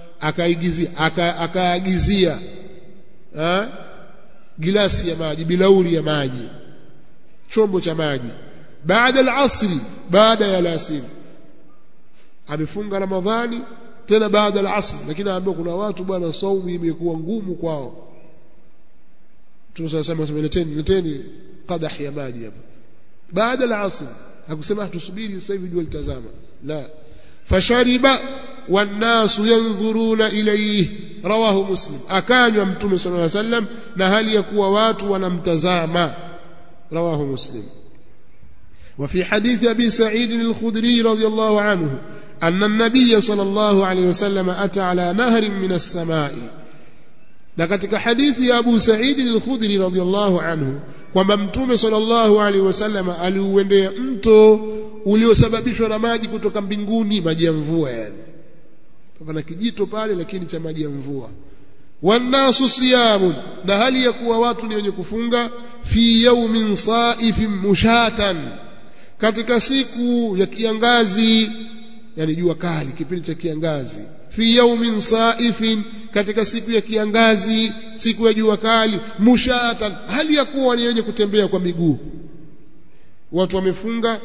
akaagizia gilasi ya maji, bilauri ya maji, chombo cha maji. Baada al-asri, baada ya alasiri. Amefunga Ramadhani tena baada al-asr, lakini anaambiwa kuna watu bwana saumu imekuwa ngumu kwao. Tunasema leteni qadah ya maji hapa baada al-asr. Hakusema tusubiri sasa hivi jua litazama, la. Fashariba wannasu yanzuruna ilayhi, rawahu Muslim. Akanywa mtume sallallahu alayhi wasallam na hali ya kuwa watu wanamtazama, rawahu Muslim. وفي حديث أبي سعيد الخدري رضي الله عنه أن النبي صلى الله عليه وسلم أتى على نهر من السماء, na katika hadithi ya Abu Sa'id al-Khudri radhiyallahu anhu kwamba mtume sallallahu alaihi wasallam aliuendea mto uliosababishwa na maji kutoka mbinguni, maji ya mvua. Yani pana kijito pale lakini cha maji ya mvua. wannasu siyamun, na hali ya kuwa watu ni wenye kufunga, fi yawmin saifin mushatan, katika siku ya kiangazi, yani jua kali, kipindi cha kiangazi. Fi yawmin saifin, katika siku ya kiangazi, siku ya jua kali, mushatan, hali ya kuwa ni wenye kutembea kwa miguu. Watu wamefunga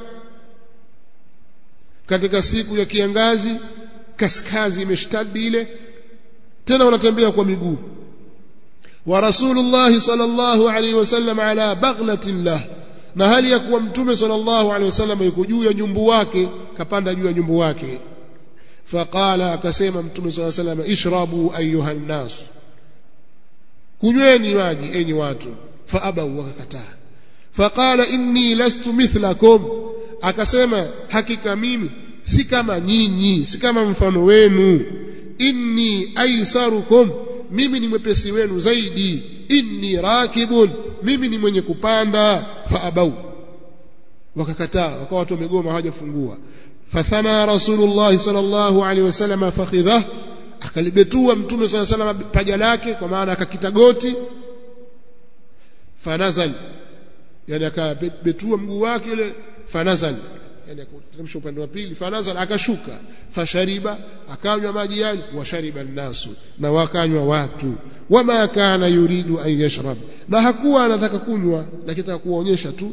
katika siku ya kiangazi, kaskazi imeshtadi ile, tena wanatembea kwa miguu. Wa Rasulullah sallallahu alaihi wasallam ala baghlatin lah, na hali ya kuwa mtume sallallahu alaihi wasallam yuko juu ya nyumbu wake, kapanda juu ya nyumbu wake. Faqala, akasema mtume sallallahu alaihi wasallam, ishrabu ayuha nnas, kunyweni maji enyi watu. Faabau, wakakataa. Faqala inni lastu mithlakum, akasema hakika mimi si kama nyinyi, si kama mfano wenu. Inni aisarukum, mimi ni mwepesi wenu zaidi. Inni rakibun, mimi ni mwenye kupanda. Faabau, wakakataa, wakawa watu wamegoma, hawajafungua. Fathana Rasulullah sallallahu alaihi wasallam fakhidha, akalibetua mtume sallallahu alaihi wasallam paja lake, kwa maana akakita goti. Fanazal, yani akabetua mguu wake ile. Fanazal, yani akateremsha upande wa pili. Fanazal, akashuka. Fashariba, akanywa maji yale. Washariba an-nasu, na wakanywa watu. Wama kana yuridu an yashrab, na hakuwa anataka kunywa, lakini anataka kuonyesha tu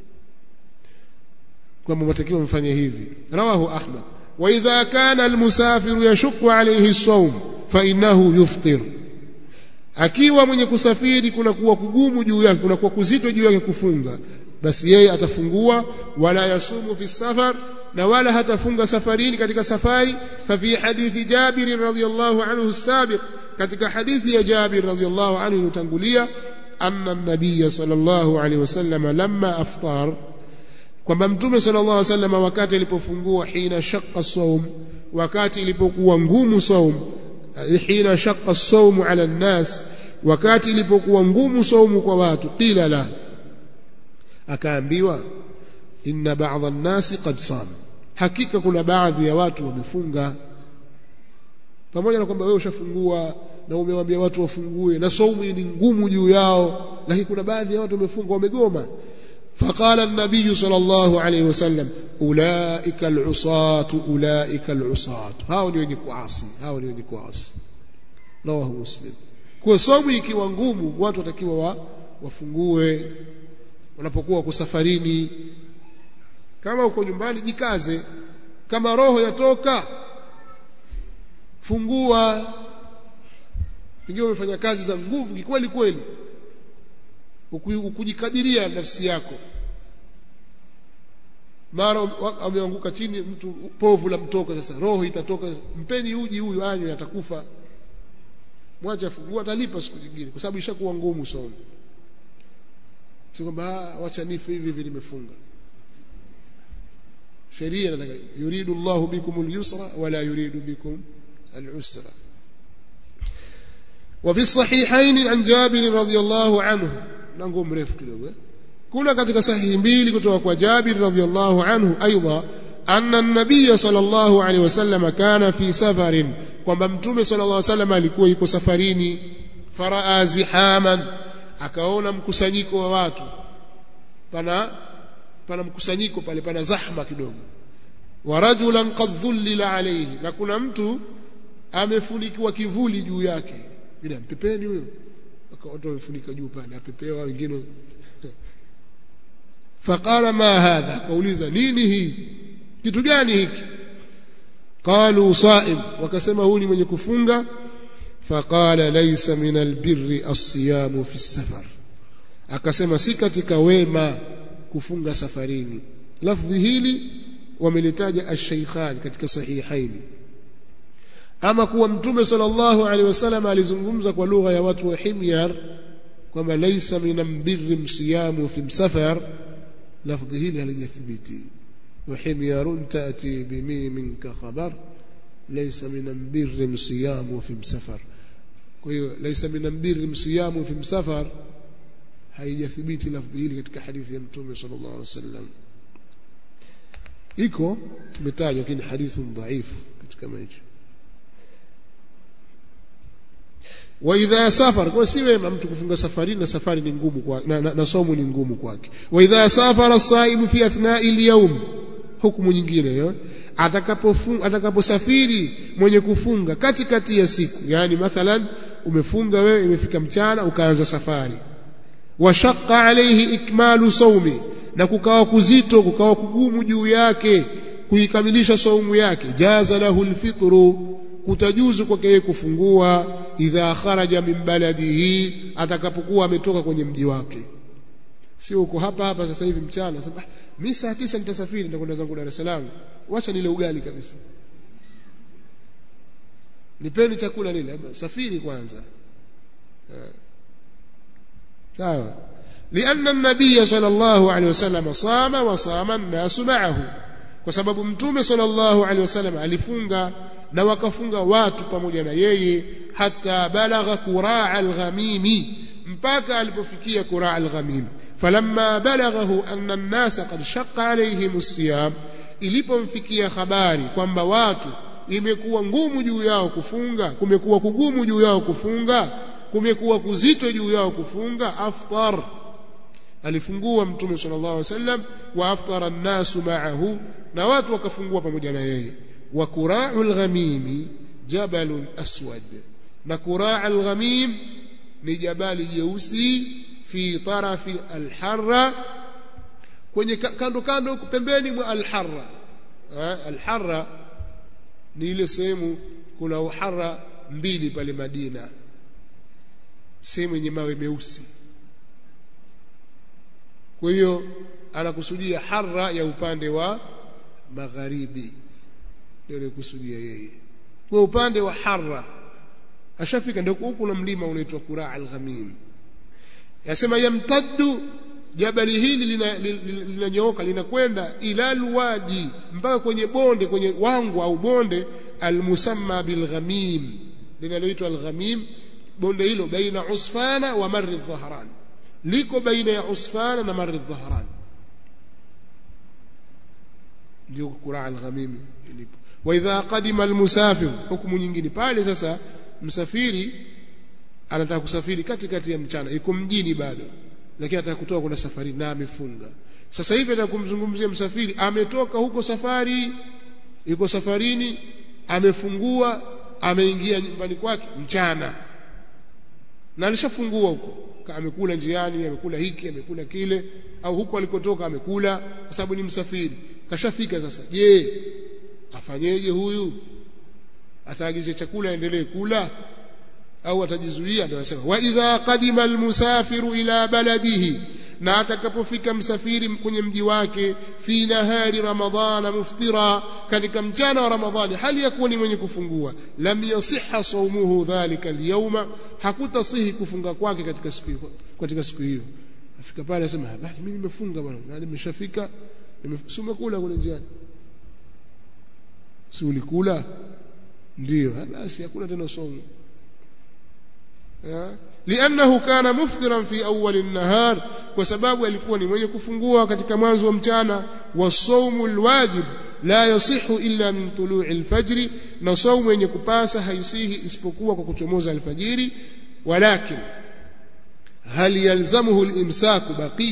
kwamba mtakiwa mfanye hivi. Rawahu Ahmad. Wa idha kana al-musafiru yashqu alayhi as-sawm fa innahu yuftir, akiwa mwenye kusafiri kuna kuwa kugumu juu yake, kuna kuwa kuzito juu yake kufunga, basi yeye atafungua. Wala yasumu fi safar, na wala hatafunga safarini, katika safari. Fa fi hadithi Jabir radhiyallahu anhu as-sabiq, katika hadithi ya Jabir radhiyallahu anhu iliyotangulia, anna an-nabiy sallallahu alayhi wasallam lamma aftar, kwamba mtume sallallahu alayhi wasallam wakati alipofungua, hina shaqqa as-sawm, wakati ilipokuwa ngumu saum, hina shaqqa as-sawm ala an-nas, wakati ilipokuwa ngumu saumu kwa watu. Qila la, akaambiwa, inna ba'dha an-nasi qad sam, hakika kuna baadhi ya watu wamefunga. Pamoja na kwamba wewe ushafungua na umewaambia watu wafungue na saumu ni ngumu juu yao, lakini kuna baadhi ya watu wamefunga, wamegoma. Faqala an-nabiy sallallahu alayhi wasallam, ulaika al-usat, ulaika al-usat, hao ni wenye kuasi, hao ni wenye kuasi. Rawahu Muslim. Kwa saumu ikiwa ngumu, watu watakiwa wafungue wanapokuwa kusafarini. Kama uko nyumbani, jikaze. Kama roho yatoka, fungua. Pengine umefanya kazi za nguvu kweli kweli, ukujikadiria nafsi yako, mara ameanguka chini, mtu povu la mtoka, sasa roho itatoka. Mpeni uji huyu anywe, atakufa. Mwacha fungua, atalipa siku nyingine, kwa sababu ishakuwa ngumu sana. Sio kwamba acha nife hivi hivi nimefunga. Sheria inataka yuridu Allahu bikum al-yusra wala yuridu bikum al-usra. Wa fi sahihain an Jabir radhiyallahu anhu, nango mrefu kidogo. Kuna katika sahihi mbili kutoka kwa Jabir radhiyallahu anhu aidha, anna an-nabiy sallallahu alayhi wasallam kana fi safarin, kwamba mtume sallallahu alayhi wasallam alikuwa yuko safarini. Faraa zihaman, akaona mkusanyiko wa watu, pana mkusanyiko pale, pana zahma kidogo. Wa rajulan qad dhullila alayhi, na kuna mtu amefunikiwa kivuli juu yake. Bila mpepeni huyo, akaota amefunika juu pale, apepewa wengine. Faqala ma hadha, kauliza nini hii, kitu gani hiki? Qalu saim, wakasema huyu ni mwenye kufunga. Faqala laysa min albirri as-siyam fi as-safar, akasema si katika wema kufunga safarini. Lafdhi hili wamelitaja ash-shaykhan katika sahihaini. Ama kuwa mtume sallallahu alaihi wasallam alizungumza kwa lugha ya watu wa Himyar kwamba laysa min albirri as-siyam fi as-safar, lafdhi hili halijathibiti. Wa himyarun ta'ti bimimin ka khabar laysa min albirri as-siyam fi as-safar. Kwa hiyo laysa min albirri as-siyam fi as-safar haijathibiti lafdhi hili katika hadithi ya mtume sallallahu alaihi wasallam. Iko tumetajwa, lakini hadithi dhaifu katika maisha. wa idha safar, kwa si wema mtu kufunga safari na safari ni ngumu kwa na somo ni ngumu kwake. Wa idha safara as-saimu fi athna'i al-yawm, hukumu nyingine hiyo, atakaposafiri mwenye kufunga katikati ya siku, yani mathalan umefunga wewe, imefika mchana ukaanza safari, wa shaqqa alayhi ikmalu sawmi, na kukawa kuzito, kukawa kugumu juu yake kuikamilisha saumu yake, jaza lahu al-fitru, kutajuzu kwake yeye kufungua, idha kharaja min baladihi, atakapokuwa ametoka kwenye mji wake. Sio uko hapa sasa hivi mchana sasa mimi saa 9 nitasafiri nitakwenda zangu Dar es Salaam, wacha nile ugali kabisa, nipeni chakula nile, safiri kwanza. sawa. لأن النبي صلى الله عليه وسلم صام وصام الناس معه, kwa sababu mtume sallallahu alaihi wasallam alifunga na wakafunga watu pamoja na yeye, hata balagha quraa al-ghamimi, mpaka alipofikia quraa al-ghamim. Falamma balaghahu anna an-nasa qad shaqqa alayhim as-siyam, ilipomfikia habari kwamba watu imekuwa ngumu juu yao kufunga, kumekuwa kugumu juu yao kufunga, kumekuwa kuzito juu yao kufunga, aftar, alifungua mtume sallallahu alaihi wasallam, wa aftara an-nasu ma'ahu, na watu wakafungua pamoja na yeye. Wa qura'ul ghamimi jabalun aswad, na qura'ul ghamim ni jabali jeusi, fi tarafi al-harra, kwenye kando pembeni mwa al-harra. Al-harra ni ile sehemu, kuna uhara mbili pale Madina, sehemu yenye mawe meusi. Kwa hiyo anakusudia harra ya upande wa magharibi, ndio anakusudia yeye. Kwa upande wa harra ashafika, ndio huko kuna mlima unaitwa Qura' al-Ghamim. Yasema yamtaddu, jabali hili linanyooka linakwenda ila alwadi, mpaka kwenye bonde, kwenye wangu au bonde almusamma bilghamim, linaloitwa al-Ghamim. Bonde hilo baina Usfana wa Marr al-Dhahran, liko baina ya Usfana na Marr al-Dhahran, ndio Qura' al-Ghamim ilipo. Wa idha qadima al-musafir, hukumu nyingine pale. Sasa msafiri anataka kusafiri katikati ya mchana, yuko mjini bado, lakini anataka kutoka kuna safari na amefunga. Sasa hivi nataka kumzungumzia msafiri ametoka huko safari, yuko safarini, amefungua, ameingia nyumbani kwake mchana, na alishafungua huko, amekula njiani, amekula hiki, amekula kile, au huko alikotoka amekula, kwa sababu ni msafiri. Kashafika sasa, je, afanyeje huyu? Ataagize chakula aendelee kula au atajizuia? Ndio anasema wa idha qadima almusafiru ila baladihi, na atakapofika msafiri kwenye mji wake, fi nahari ramadhana muftira, katika mchana wa Ramadhani hali yakuwa ni mwenye kufungua, lam yasihha sawmuhu dhalika alyawma, hakutasihi kufunga kwake katika siku hiyo. Afika pale anasema basi mimi nimefunga bwana, na nimeshafika, nimekula kule njiani. Si ulikula? Ndio, basi hakuna tena somo. لأنه كان مفطرا في أول النهار, kwa sababu alikuwa ni mwenye kufungua katika mwanzo wa mchana. والصوم الواجب لا يصح إلا من طلوع الفجر, na saumu yenye kupasa haisihi isipokuwa kwa kuchomoza alfajiri. ولكن هل يلزمه الإمساك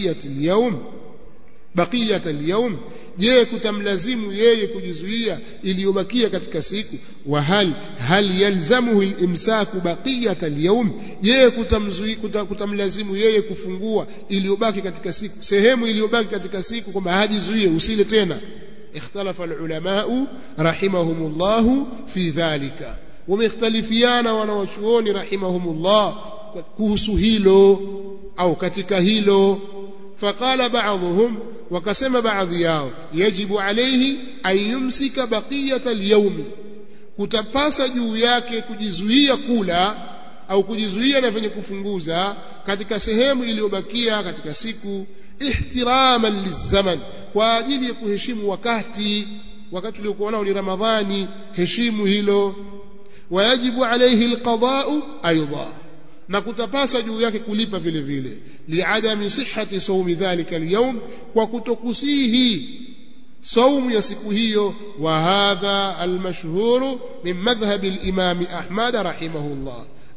بقية اليوم, je kutamlazimu yeye kujizuia iliyobakia katika siku? Wa hal yalzamuhu al-imsaku baqiyata al-yawm, je kutamlazimu yeye kufungua iliyobaki katika siku, sehemu iliyobaki katika siku, kwamba hajizuie usile tena? Ikhtalafa al-ulamau rahimahumullah fi dhalika, wamekhtalifiana wanawachuoni rahimahumullah kuhusu hilo au katika hilo. Faqala ba'dhum, wakasema baadhi yao, yajibu alayhi an yumsika baqiyata al-yawm, kutapasa juu yake kujizuia kula au kujizuia na venye kufunguza katika sehemu iliyobakia katika siku, ihtiraman lizaman, kwa ajili ya kuheshimu wakati uliokuwa nao ni Ramadhani, heshimu hilo. Wayajibu alayhi alqada'u aidha, na kutapasa juu yake kulipa vile vile, liadami sihhati sawmi dhalika alyawm, kwa kutokusihi saumu ya siku hiyo. Wa hadha almashhuru min madhhab al-imam Ahmad rahimahullah,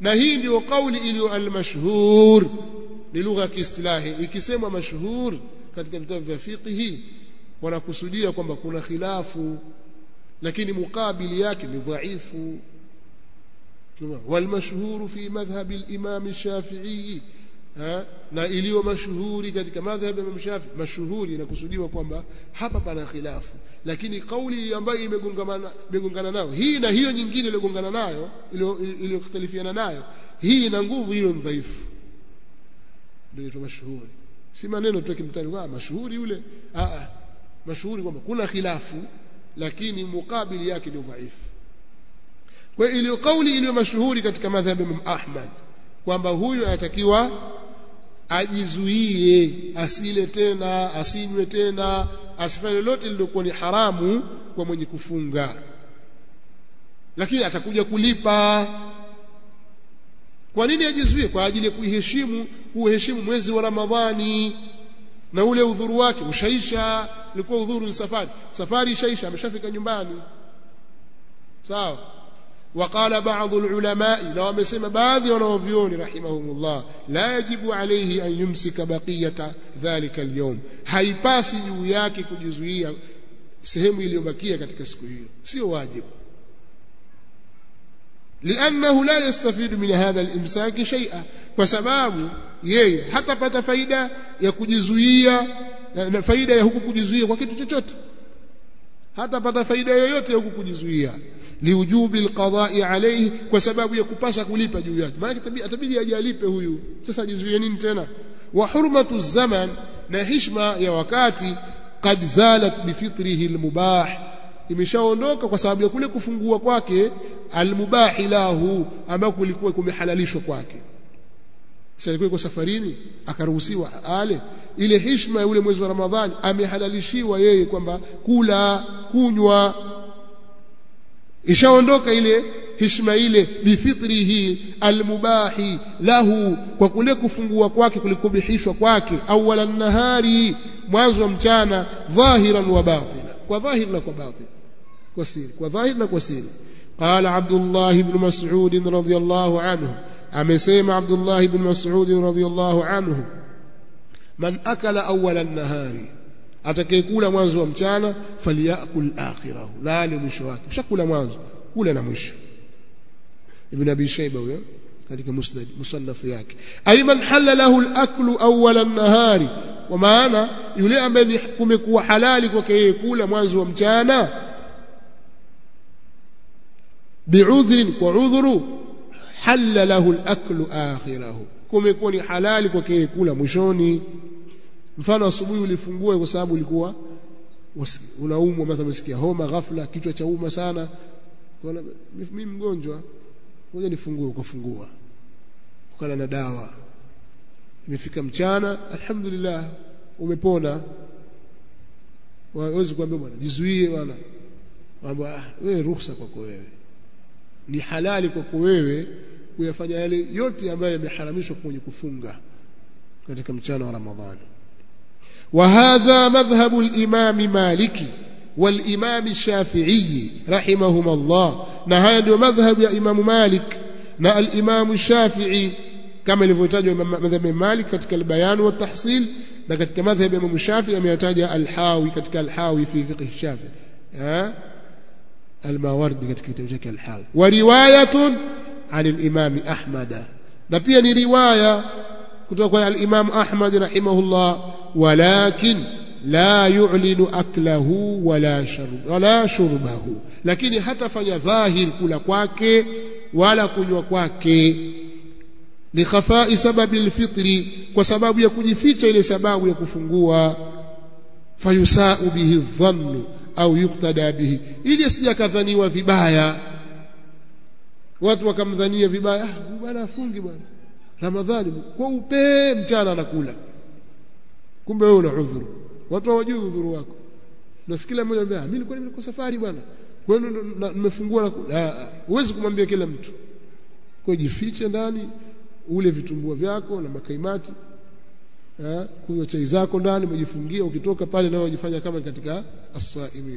na hii ndio kauli iliyo al-mashhur ni lugha ya kiistilahi. Ikisemwa mashhur katika vitabu vya fiqh wanakusudia kwamba kuna khilafu lakini mukabili yake ni dhaifu. wal mashhur fi madhhab al-imam ash-shafi'i, na iliyo mashuhuri katika madhhab ya Imam Shafi'i, mashuhuri inakusudiwa kwamba hapa pana khilafu, lakini kauli ambayo imegongana nayo hii na hiyo nyingine iliyogongana nayo iliyokhtalifiana nayo, hii ina nguvu, hiyo ni dhaifu, ndio mashuhuri. Si maneno tu kimtani kwa mashuhuri yule, mashuhuri kwamba kuna khilafu lakini mukabili yake ni dhaifu. Kwa hiyo ile kauli iliyo mashuhuri katika madhhab ya Imam Ahmad kwamba huyu anatakiwa ajizuie, asile tena, asinywe tena, asifanye lolote lilokuwa ni haramu kwa mwenye kufunga, lakini atakuja kulipa. Kwa nini ajizuie? Kwa ajili ya kuheshimu mwezi wa Ramadhani, na ule udhuru wake ushaisha. Ilikuwa udhuru ni safari ishaisha, ameshafika nyumbani, sawa. وقال بعض العلماء لو amesema baadhi ya wanavyuoni rahimahumullah, la yajibu alayhi an yumsika baqiyata dhalika al-yawm, haipasi juu yake kujizuia sehemu iliyobakia katika siku hiyo, sio wajibu. لانه لا يستفيد من هذا الامساك شيئا, kwa sababu yeye hatapata faida ya kujizuia, na faida ya huku kujizuia kwa kitu chochote, hatapata faida yoyote ya huku kujizuia. liujubi alqada'i alayhi, kwa sababu ya kupasa kulipa juu yake, maana atabidi aje alipe huyu, sasa ajizuie nini tena? wa hurmatu zaman, na heshima ya wakati, qad zalat bifitrihi almubah, imeshaondoka kwa sababu ya kule kufungua kwake almubah lahu, ambako kulikuwa kumehalalishwa kwake. Sasa alikuwa kwa safarini akaruhusiwa ale, ile heshima ya ule mwezi wa Ramadhani amehalalishiwa yeye kwamba kula kunywa, ishaondoka ile heshima ile, bifitrihi almubahi lahu, kwa kule kufungua kwake kulikubihishwa kwake, awala nahari, mwanzo wa mchana, dhahiran wa batina, kwa dhahir na kwa batin, kwa siri, kwa dhahir na kwa siri. Qala Abdullah ibn Mas'ud radhiyallahu anhu, amesema Abdullah ibn Mas'ud radhiyallahu anhu, man akala awala an-nahari, atakayekula mwanzo wa mchana, faliyakul akhirahu, la ale mwisho wake. Ushakula mwanzo, kula na mwisho. Ibn Abi Shayba huyo katika musannaf yake, ay man halalahu al-aklu awwala an-nahari, kwa maana yule ambaye kumekuwa halali kwake yeye kula mwanzo wa mchana, bi'udhrin, kwa udhuru, halalahu al-aklu akhirahu, kumekuwa ni halali kwake yeye kula mwishoni. Mfano asubuhi ulifungua kwa sababu ulikuwa unaumwa, mathalan umesikia homa ghafla, kichwa cha uma sana, kwa mimi mgonjwa, ngoja nifungue, ukafungua, ukala na dawa, imefika mchana, alhamdulillah umepona. Wawezi kuambia bwana jizuie bwana, kwamba wewe ruhusa kwako wewe, ni halali kwako wewe kuyafanya yale yote ambayo yameharamishwa kwenye kufunga katika mchana wa Ramadhani. وهذا مذهب الإمام مالك والإمام الشافعي رحمهما الله, na haya ndio madhhab ya Imam Malik na al-Imam Shafi'i, kama ilivyotajwa madhhab ya Malik katika al-Bayan wa at-Tahsil, na katika madhhab ya Imam Shafi'i ameyataja al-Hawi katika al-Hawi fi fiqh Shafi'i, al-Mawardi katika kitabu chake al-Hawi. Wa riwayatun an al-Imam Ahmad, na pia ni riwaya kutoka kwa al-Imam Ahmad rahimahullah, walakin la yu'linu aklahu wala shurbahu, lakini hatafanya dhahir kula kwake wala kunywa kwake, li khafai sababi alfitri, kwa sababu ya kujificha ile sababu ya kufungua, fayusau bihi dhannu au yuktada bihi, ili asijakadhaniwa vibaya, watu wakamdhania vibaya, bwana afungi bwana Ramadhani kwa upe mchana anakula, kumbe wewe una udhuru, watu hawajui udhuru wako. Nasikia mmoja anambia mimi nilikuwa niko safari bwana, kwa hiyo nimefungua. Huwezi kumwambia kila mtu, kwa jifiche ndani, ule vitumbua vyako na makaimati, kunywa chai zako ndani, umejifungia, ukitoka pale nao wajifanya kama katika as-saimin,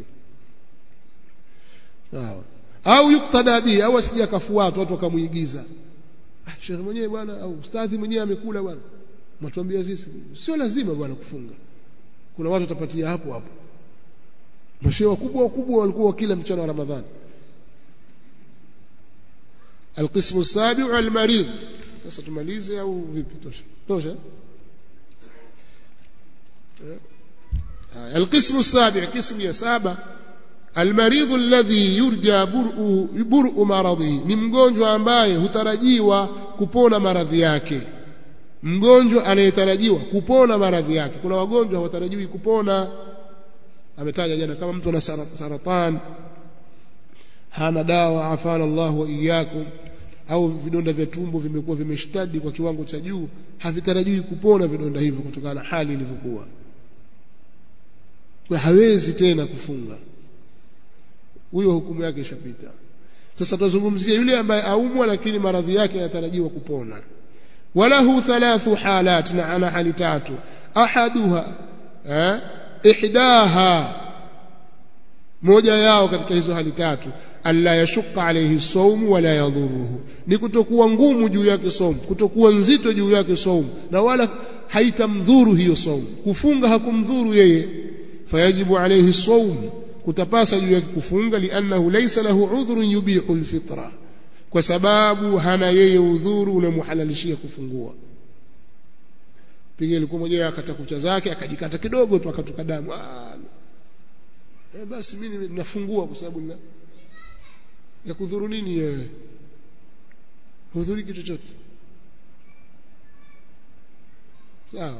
sawa. Au yuktada bi, au asije akafuata watu wakamuigiza, shekhi mwenyewe bwana au ustadhi mwenyewe amekula bwana, mtuambia sisi sio lazima bwana kufunga. Kuna watu watapatia hapo hapo, mashehe wakubwa walikuwa kila mchana wa Ramadhani. Alqismu sabiu almarid. Sasa tumalize au vipi? Tosha. Alqismu sabi, qismu ya saba, almarid alladhi yurja bur'u maradhi, ni mgonjwa ambaye hutarajiwa kupona maradhi yake. Mgonjwa anayetarajiwa kupona maradhi yake. Kuna wagonjwa hawatarajiwi kupona. Ametaja jana kama mtu ana saratani hana dawa, afana Allah wa iyyakum, au vidonda vya tumbo vimekuwa vimeshtadi kwa kiwango cha juu, havitarajiwi kupona vidonda hivyo kutokana na hali ilivyokuwa, kwa hawezi tena kufunga, huyo hukumu yake ishapita. Sasa tutazungumzia yule ambaye aumwa lakini maradhi yake yanatarajiwa kupona. Walahu thalathu halat, na ana hali tatu. Ahaduha ihdaha, moja yao katika hizo hali tatu, alla yashqa alayhi sawm wala yadhuruhu, ni kutokuwa ngumu juu yake sawm, kutokuwa nzito juu yake sawm, na wala haitamdhuru hiyo sawm. Kufunga hakumdhuru yeye, fayajibu alayhi sawm, kutapasa juu yake kufunga, li'annahu laysa lahu udhrun yubihu alfitra, kwa sababu hana yeye udhuru unamuhalalishia kufungua. Pengine alikuwa mmoja akata kucha zake akajikata kidogo tu akatoka damu, basi mimi ninafungua kwa sababu ya kudhuru nini wewe? Hudhuri kitu chochote. Sawa.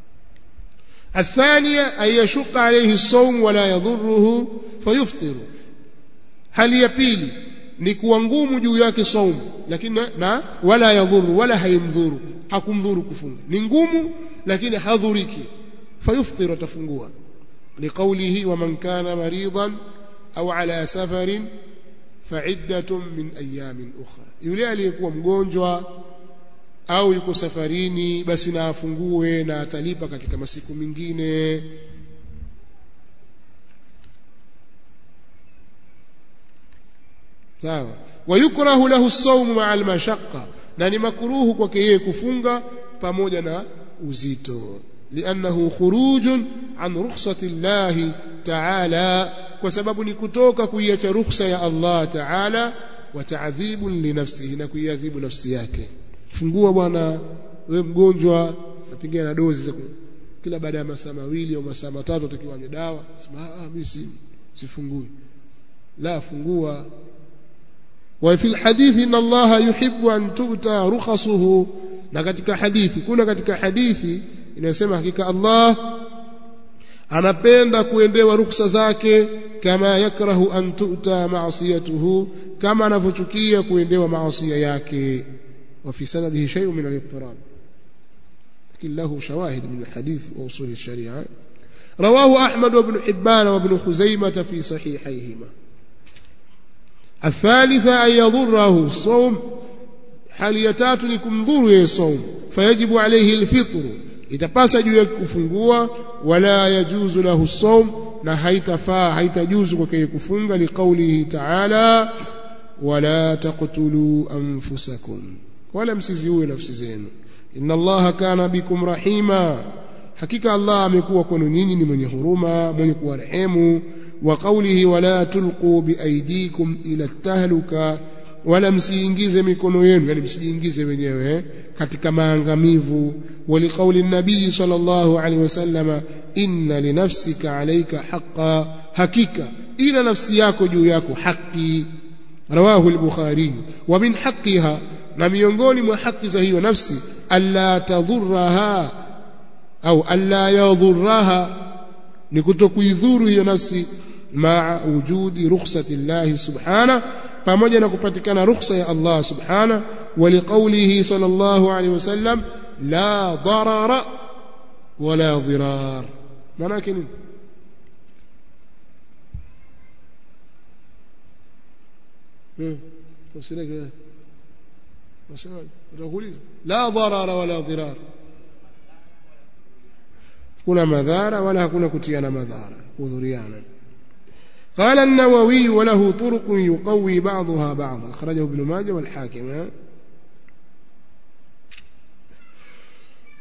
Athania ay yashqa alayhi as-sawm wala yadhurruhu fayuftiru. Hali ya pili ni kuwa ngumu juu yake saum, lakini na wala yadhuru, wala haimdhuru, hakumdhuru kufunga. Ni ngumu lakini hadhuriki, fayuftiru, atafungua. Liqawlihi wa man kana maridan au ala safarin fa'iddatun min ayamin ukhra, yule aliyekuwa mgonjwa au yuko safarini basi na afungue na atalipa katika masiku mengine. Sawa. Wayukrahu lahu as-sawm ma'a al-mashaqqa, na ni makruhu kwake yeye kufunga pamoja na uzito, li'annahu khurujun an rukhsati Allah ta'ala, kwa sababu ni kutoka kuiacha rukhsa ya Allah ta'ala, wa ta'dhibun li nafsihi, na kuiadhibu nafsi yake. Fungua bwana, wewe mgonjwa napigana na dozi kila baada ya masaa mawili au masaa matatu utakiwa ni dawa, sema mimi sifungui. La, fungua. Wa fi alhadith inna Allah yuhibbu an tu'ta rukhasuhu, na katika hadithi, kuna katika hadithi inasema hakika Allah anapenda kuendewa rukhsa zake, kama yakrahu an tu'ta ma'siyatuhu, kama anavyochukia kuendewa maasiya yake. وفي سنده شيء من الاضطراب لكن له شواهد من الحديث وأصول الشريعة. رواه أحمد وابن حبان وابن خزيمة في صحيحيهما. الثالثة أن يضره الصوم، حاليتات لكم ضر يصوم، فيجب عليه الفطر، itapasa juu yake kufungua. Wala yajuzu lahu as-sawm, na haitajuzu kwake kufunga, liqaulihi ta'ala wala taqtulu anfusakum, wala msiziue nafsi zenu, inna Allaha kana bikum rahima, hakika Allah amekuwa kwenu nyinyi ni mwenye huruma, mwenye kuwarehemu. Wa qawlihi wala tulqu biaydikum ila tahluka, wala msiingize mikono yenu, yani msijiingize wenyewe katika maangamivu. Wa liqawli an-nabii sallallahu alaihi wasallam inna li nafsika alayka haqqan, hakika ila nafsi yako juu yako haki. Rawahu al-Bukhari. Wa min haqqiha, na miongoni mwa haki za hiyo nafsi, alla tadhurraha au alla yadhurraha, ni kutokuidhuru hiyo nafsi, ma'a wujudi rukhsati Allah subhanahu, pamoja na kupatikana rukhsa ya Allah subhanahu. Wa liqawlihi sallallahu alayhi wasallam la darara wala dhirar, maana yake nini? tafsiri wasema utakuuliza la darara wala dhirar, kuna madhara wala hakuna kutiana madhara, kudhuriana. قال النووي وله طرق يقوي بعضها بعضا، أخرجه ابن ماجه والحاكم.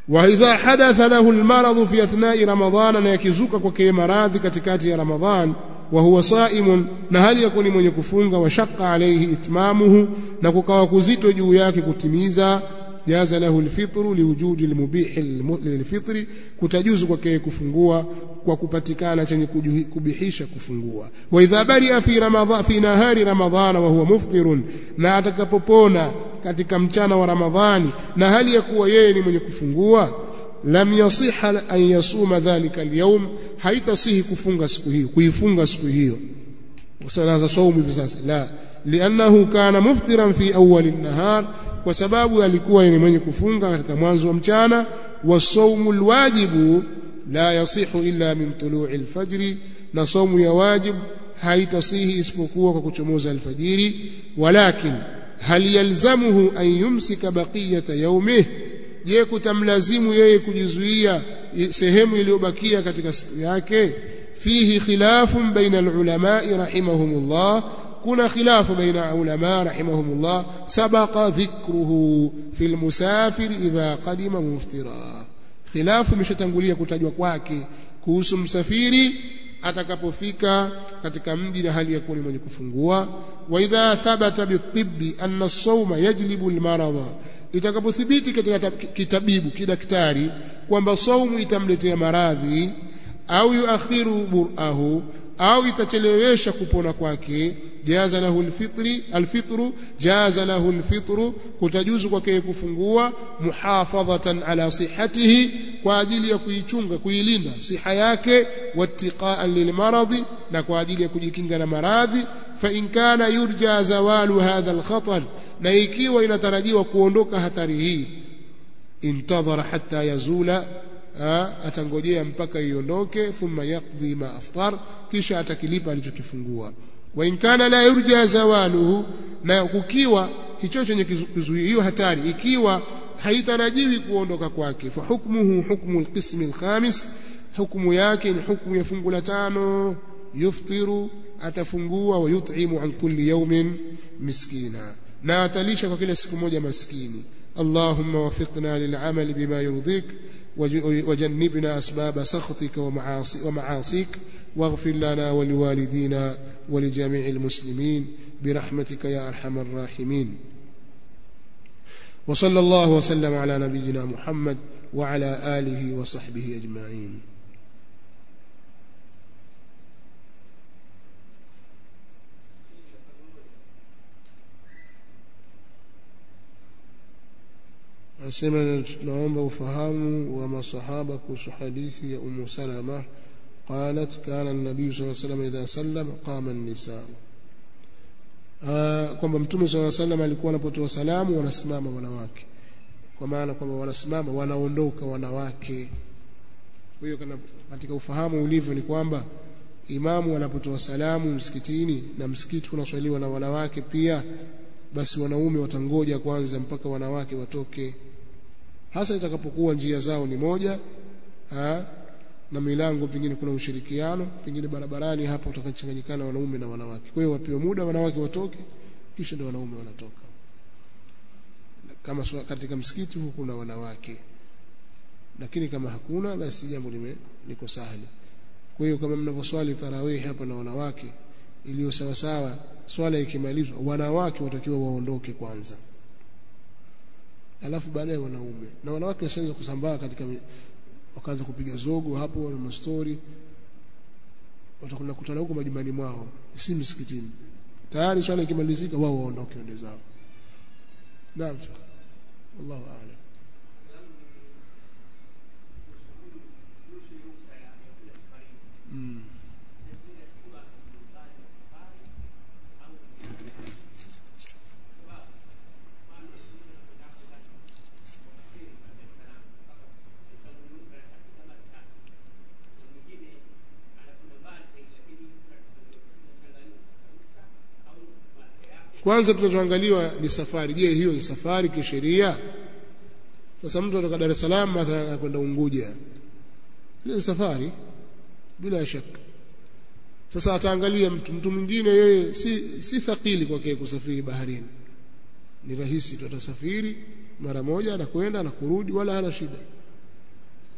wa idha hadatha lahu almarad fi athna'i ramadhan, na yakizuka kwake maradhi katikati ya Ramadhan, wa huwa sa'imun, na hali yakuni mwenye kufunga, wa shaqqa alayhi itmamuhu, na kukawa kuzito juu yake kutimiza, jaza lahu alfitru liwujudi almubih lilfitri, kutajuzu kwake kufungua kwa kupatikana chenye kubihisha kufungua. Wa idha bari'a fi ramadhan fi nahari ramadhana wa huwa muftirun, na atakapopona katika mchana wa Ramadhani na hali ya kuwa yeye ni mwenye kufungua, lam yasiha an yasuma dhalika alyawm, haitasihi kufunga siku hiyo, kuifunga siku hiyo. Wasalaza saumu hivi sasa la, li'annahu kana muftiran fi awwal an-nahar, kwa sababu alikuwa ni mwenye kufunga katika mwanzo wa mchana. Wasaumu alwajibu la yasihu illa min tulu'i alfajr, na saumu ya wajib haitasihi isipokuwa kwa kuchomoza alfajiri. Walakin hal yalzamuhu an yumsika baqiyata yawmihi, je kutamlazimu yeye kujizuia sehemu iliyobakia katika siku yake? Fihi khilafun baina alulama'i rahimahumullah, kuna khilafu baina ulama rahimahumullah, sabaqa dhikruhu fi almusafir idha qadima muftira, khilafu imeshatangulia kutajwa kwake kuhusu msafiri atakapofika katika mji na hali ya kuwa mwenye kufungua. Wa idha thabata bitibbi anna as-sawma yajlibu al-marada, itakapothibiti katika kitabibu kidaktari kwamba saumu itamletea maradhi, au yuakhiru bur'ahu, au itachelewesha kupona kwake, jaza lahu alfitru jaza lahu alfitru, kutajuzu kwake kufungua, muhafadhatan ala sihhatihi, kwa ajili ya kuichunga kuilinda siha yake, wattiqaan lilmaradhi, na kwa ajili ya kujikinga na maradhi. Fa in kana yurja zawalu hadha alkhatar, na ikiwa inatarajiwa kuondoka hatari hii, intadhara hatta yazula, atangojea mpaka iondoke, thumma yaqdi ma aftar, kisha atakilipa alichokifungua. Wa in kana la yurja zawaluhu, na kukiwa hicho chenye kizuio hiyo hatari ikiwa haitarajiwi kuondoka kwake, fa hukmuhu hukmu alqism alkhamis, hukumu yake ni hukumu ya fungu la 5, yuftiru, atafungua, wa yut'imu an kulli yawmin miskina, na atalisha kwa kila siku moja maskini. Allahumma wafiqna lil'amal bima yurdik wajannibna asbab sakhatika wa ma'asik, واغفر لنا ولوالدينا ولجميع المسلمين برحمتك يا أرحم الراحمين. وصلى الله وسلم على نبينا محمد وعلى آله وصحبه أجمعين. أسمع نعم وفهام وما صحابك حديث يا أم سلمة قالت كان النبي صلى الله عليه وسلم إذا سلم قام النساء, kwamba mtume صلى الله عليه وسلم alikuwa anapotoa salamu wanasimama wanawake, kwa maana kwamba wanasimama wanaondoka wanawake. Kwa hiyo katika ufahamu ulivyo ni kwamba imamu anapotoa salamu msikitini, na msikiti unaswaliwa na wanawake pia, basi wanaume watangoja kwanza mpaka wanawake watoke, hasa itakapokuwa njia zao ni moja, na milango pengine kuna ushirikiano, pengine barabarani hapa utakachanganyikana wanaume na wanawake. Kwa hiyo wapewe muda wanawake watoke, kisha ndio wanaume wanatoka. Kama katika msikiti huko kuna wanawake, lakini kama hakuna, basi jambo liko sahali. Kwa hiyo kama mnavyoswali tarawih hapa na wanawake, iliyo sawa sawa, swala ikimalizwa wanawake watakiwa waondoke kwanza, alafu baadaye wanaume. Na wanawake wasianze kusambaa katika, wakaanza kupiga zogo hapo na mastori, watakwenda kukutana huko majumbani mwao, si msikitini. Tayari swala ikimalizika wao waondoke wende zao. Naam, Allahu a'lam. Kwanza tunachoangaliwa ni safari. Je, hiyo ni safari kisheria? Sasa mtu kutoka Dar es Salaam mathalan anakwenda Unguja, ile ni safari bila shaka. Sasa ataangalia mtu mwingine, yeye si thaqili kwake kusafiri baharini, ni rahisi tu, atasafiri mara moja na kwenda na kurudi, wala hana shida.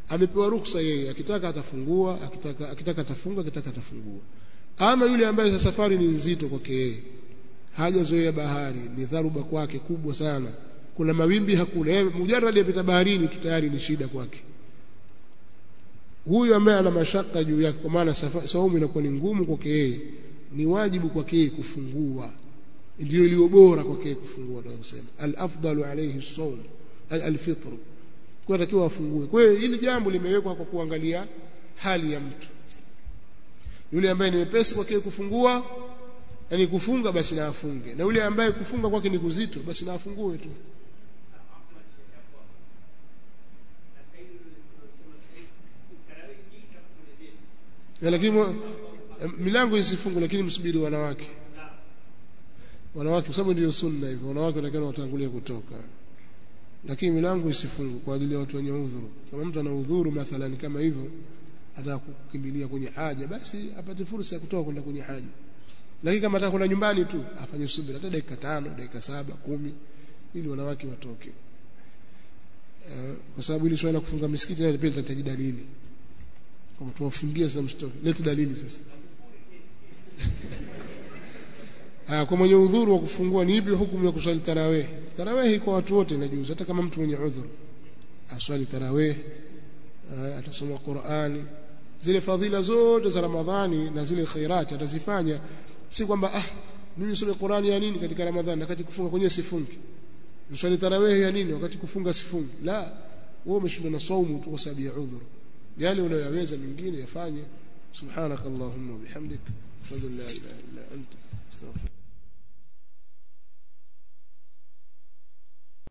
amepewa ruhusa yeye, akitaka atafungua, akitaka atafunga, akitaka atafungua. Ama yule ambaye safari ni nzito kwake yeye, hajazoea bahari, ni dharuba kwake kubwa sana, kuna mawimbi hakuna, yeye mujarrad yapita baharini tu tayari ni shida kwake, huyu ambaye ana mashaka juu yake, kwa maana saumu inakuwa ni ngumu kwake yeye, ni wajibu kwake yeye kufungua, ndio iliyo bora kwake yeye kufungua. Ndio kusema al-afdalu alayhi as-sawm al-fitr, kwa takiwa afungue. Kwa hiyo hili jambo limewekwa kwa kuangalia hali ya mtu. Yule ambaye ni mepesi kwake kufungua, yani kufunga, basi na afunge, na yule ambaye kufunga kwake ni kuzito, basi na afungue tu. Lakini milango isifungwe, lakini msubiri wanawake kwa sababu ndio sunna hivyo, wanawake watakiwa watangulia kutoka, lakini milango isifungwe kwa ajili ya watu wenye udhuru. Kama mtu ana udhuru mathalan kama hivyo, atakukimbilia kwenye haja, basi apate fursa ya kutoka kwenda kwenye haja. Lakini kama ataka kwenda nyumbani tu, afanye subira hata dakika 5, dakika 7, 10, ili wanawake watoke. Kwa sababu ili swala kufunga misikiti na pia litahitaji dalili. Kama tuwafungia sasa msitoke, leta dalili sasa. Kwa mwenye udhuru wa kufungua ni ipi hukumu ya kuswali tarawih? Tarawih kwa watu wote inajuzu, hata kama mtu mwenye udhuru aswali tarawih, atasoma Qur'ani, zile fadhila zote za Ramadhani na zile khairati atazifanya. Si kwamba mimi nisome Qur'ani ya nini katika Ramadhani wakati kufunga kwenye sifungi, niswali tarawih ya nini wakati kufunga sifungi. La, wewe umeshindwa na saumu tu kwa sababu ya udhuru. Yale unayoweza mingine yafanye. Subhanakallahumma wa bihamdika, ashhadu an la ilaha illa anta, astaghfiruka.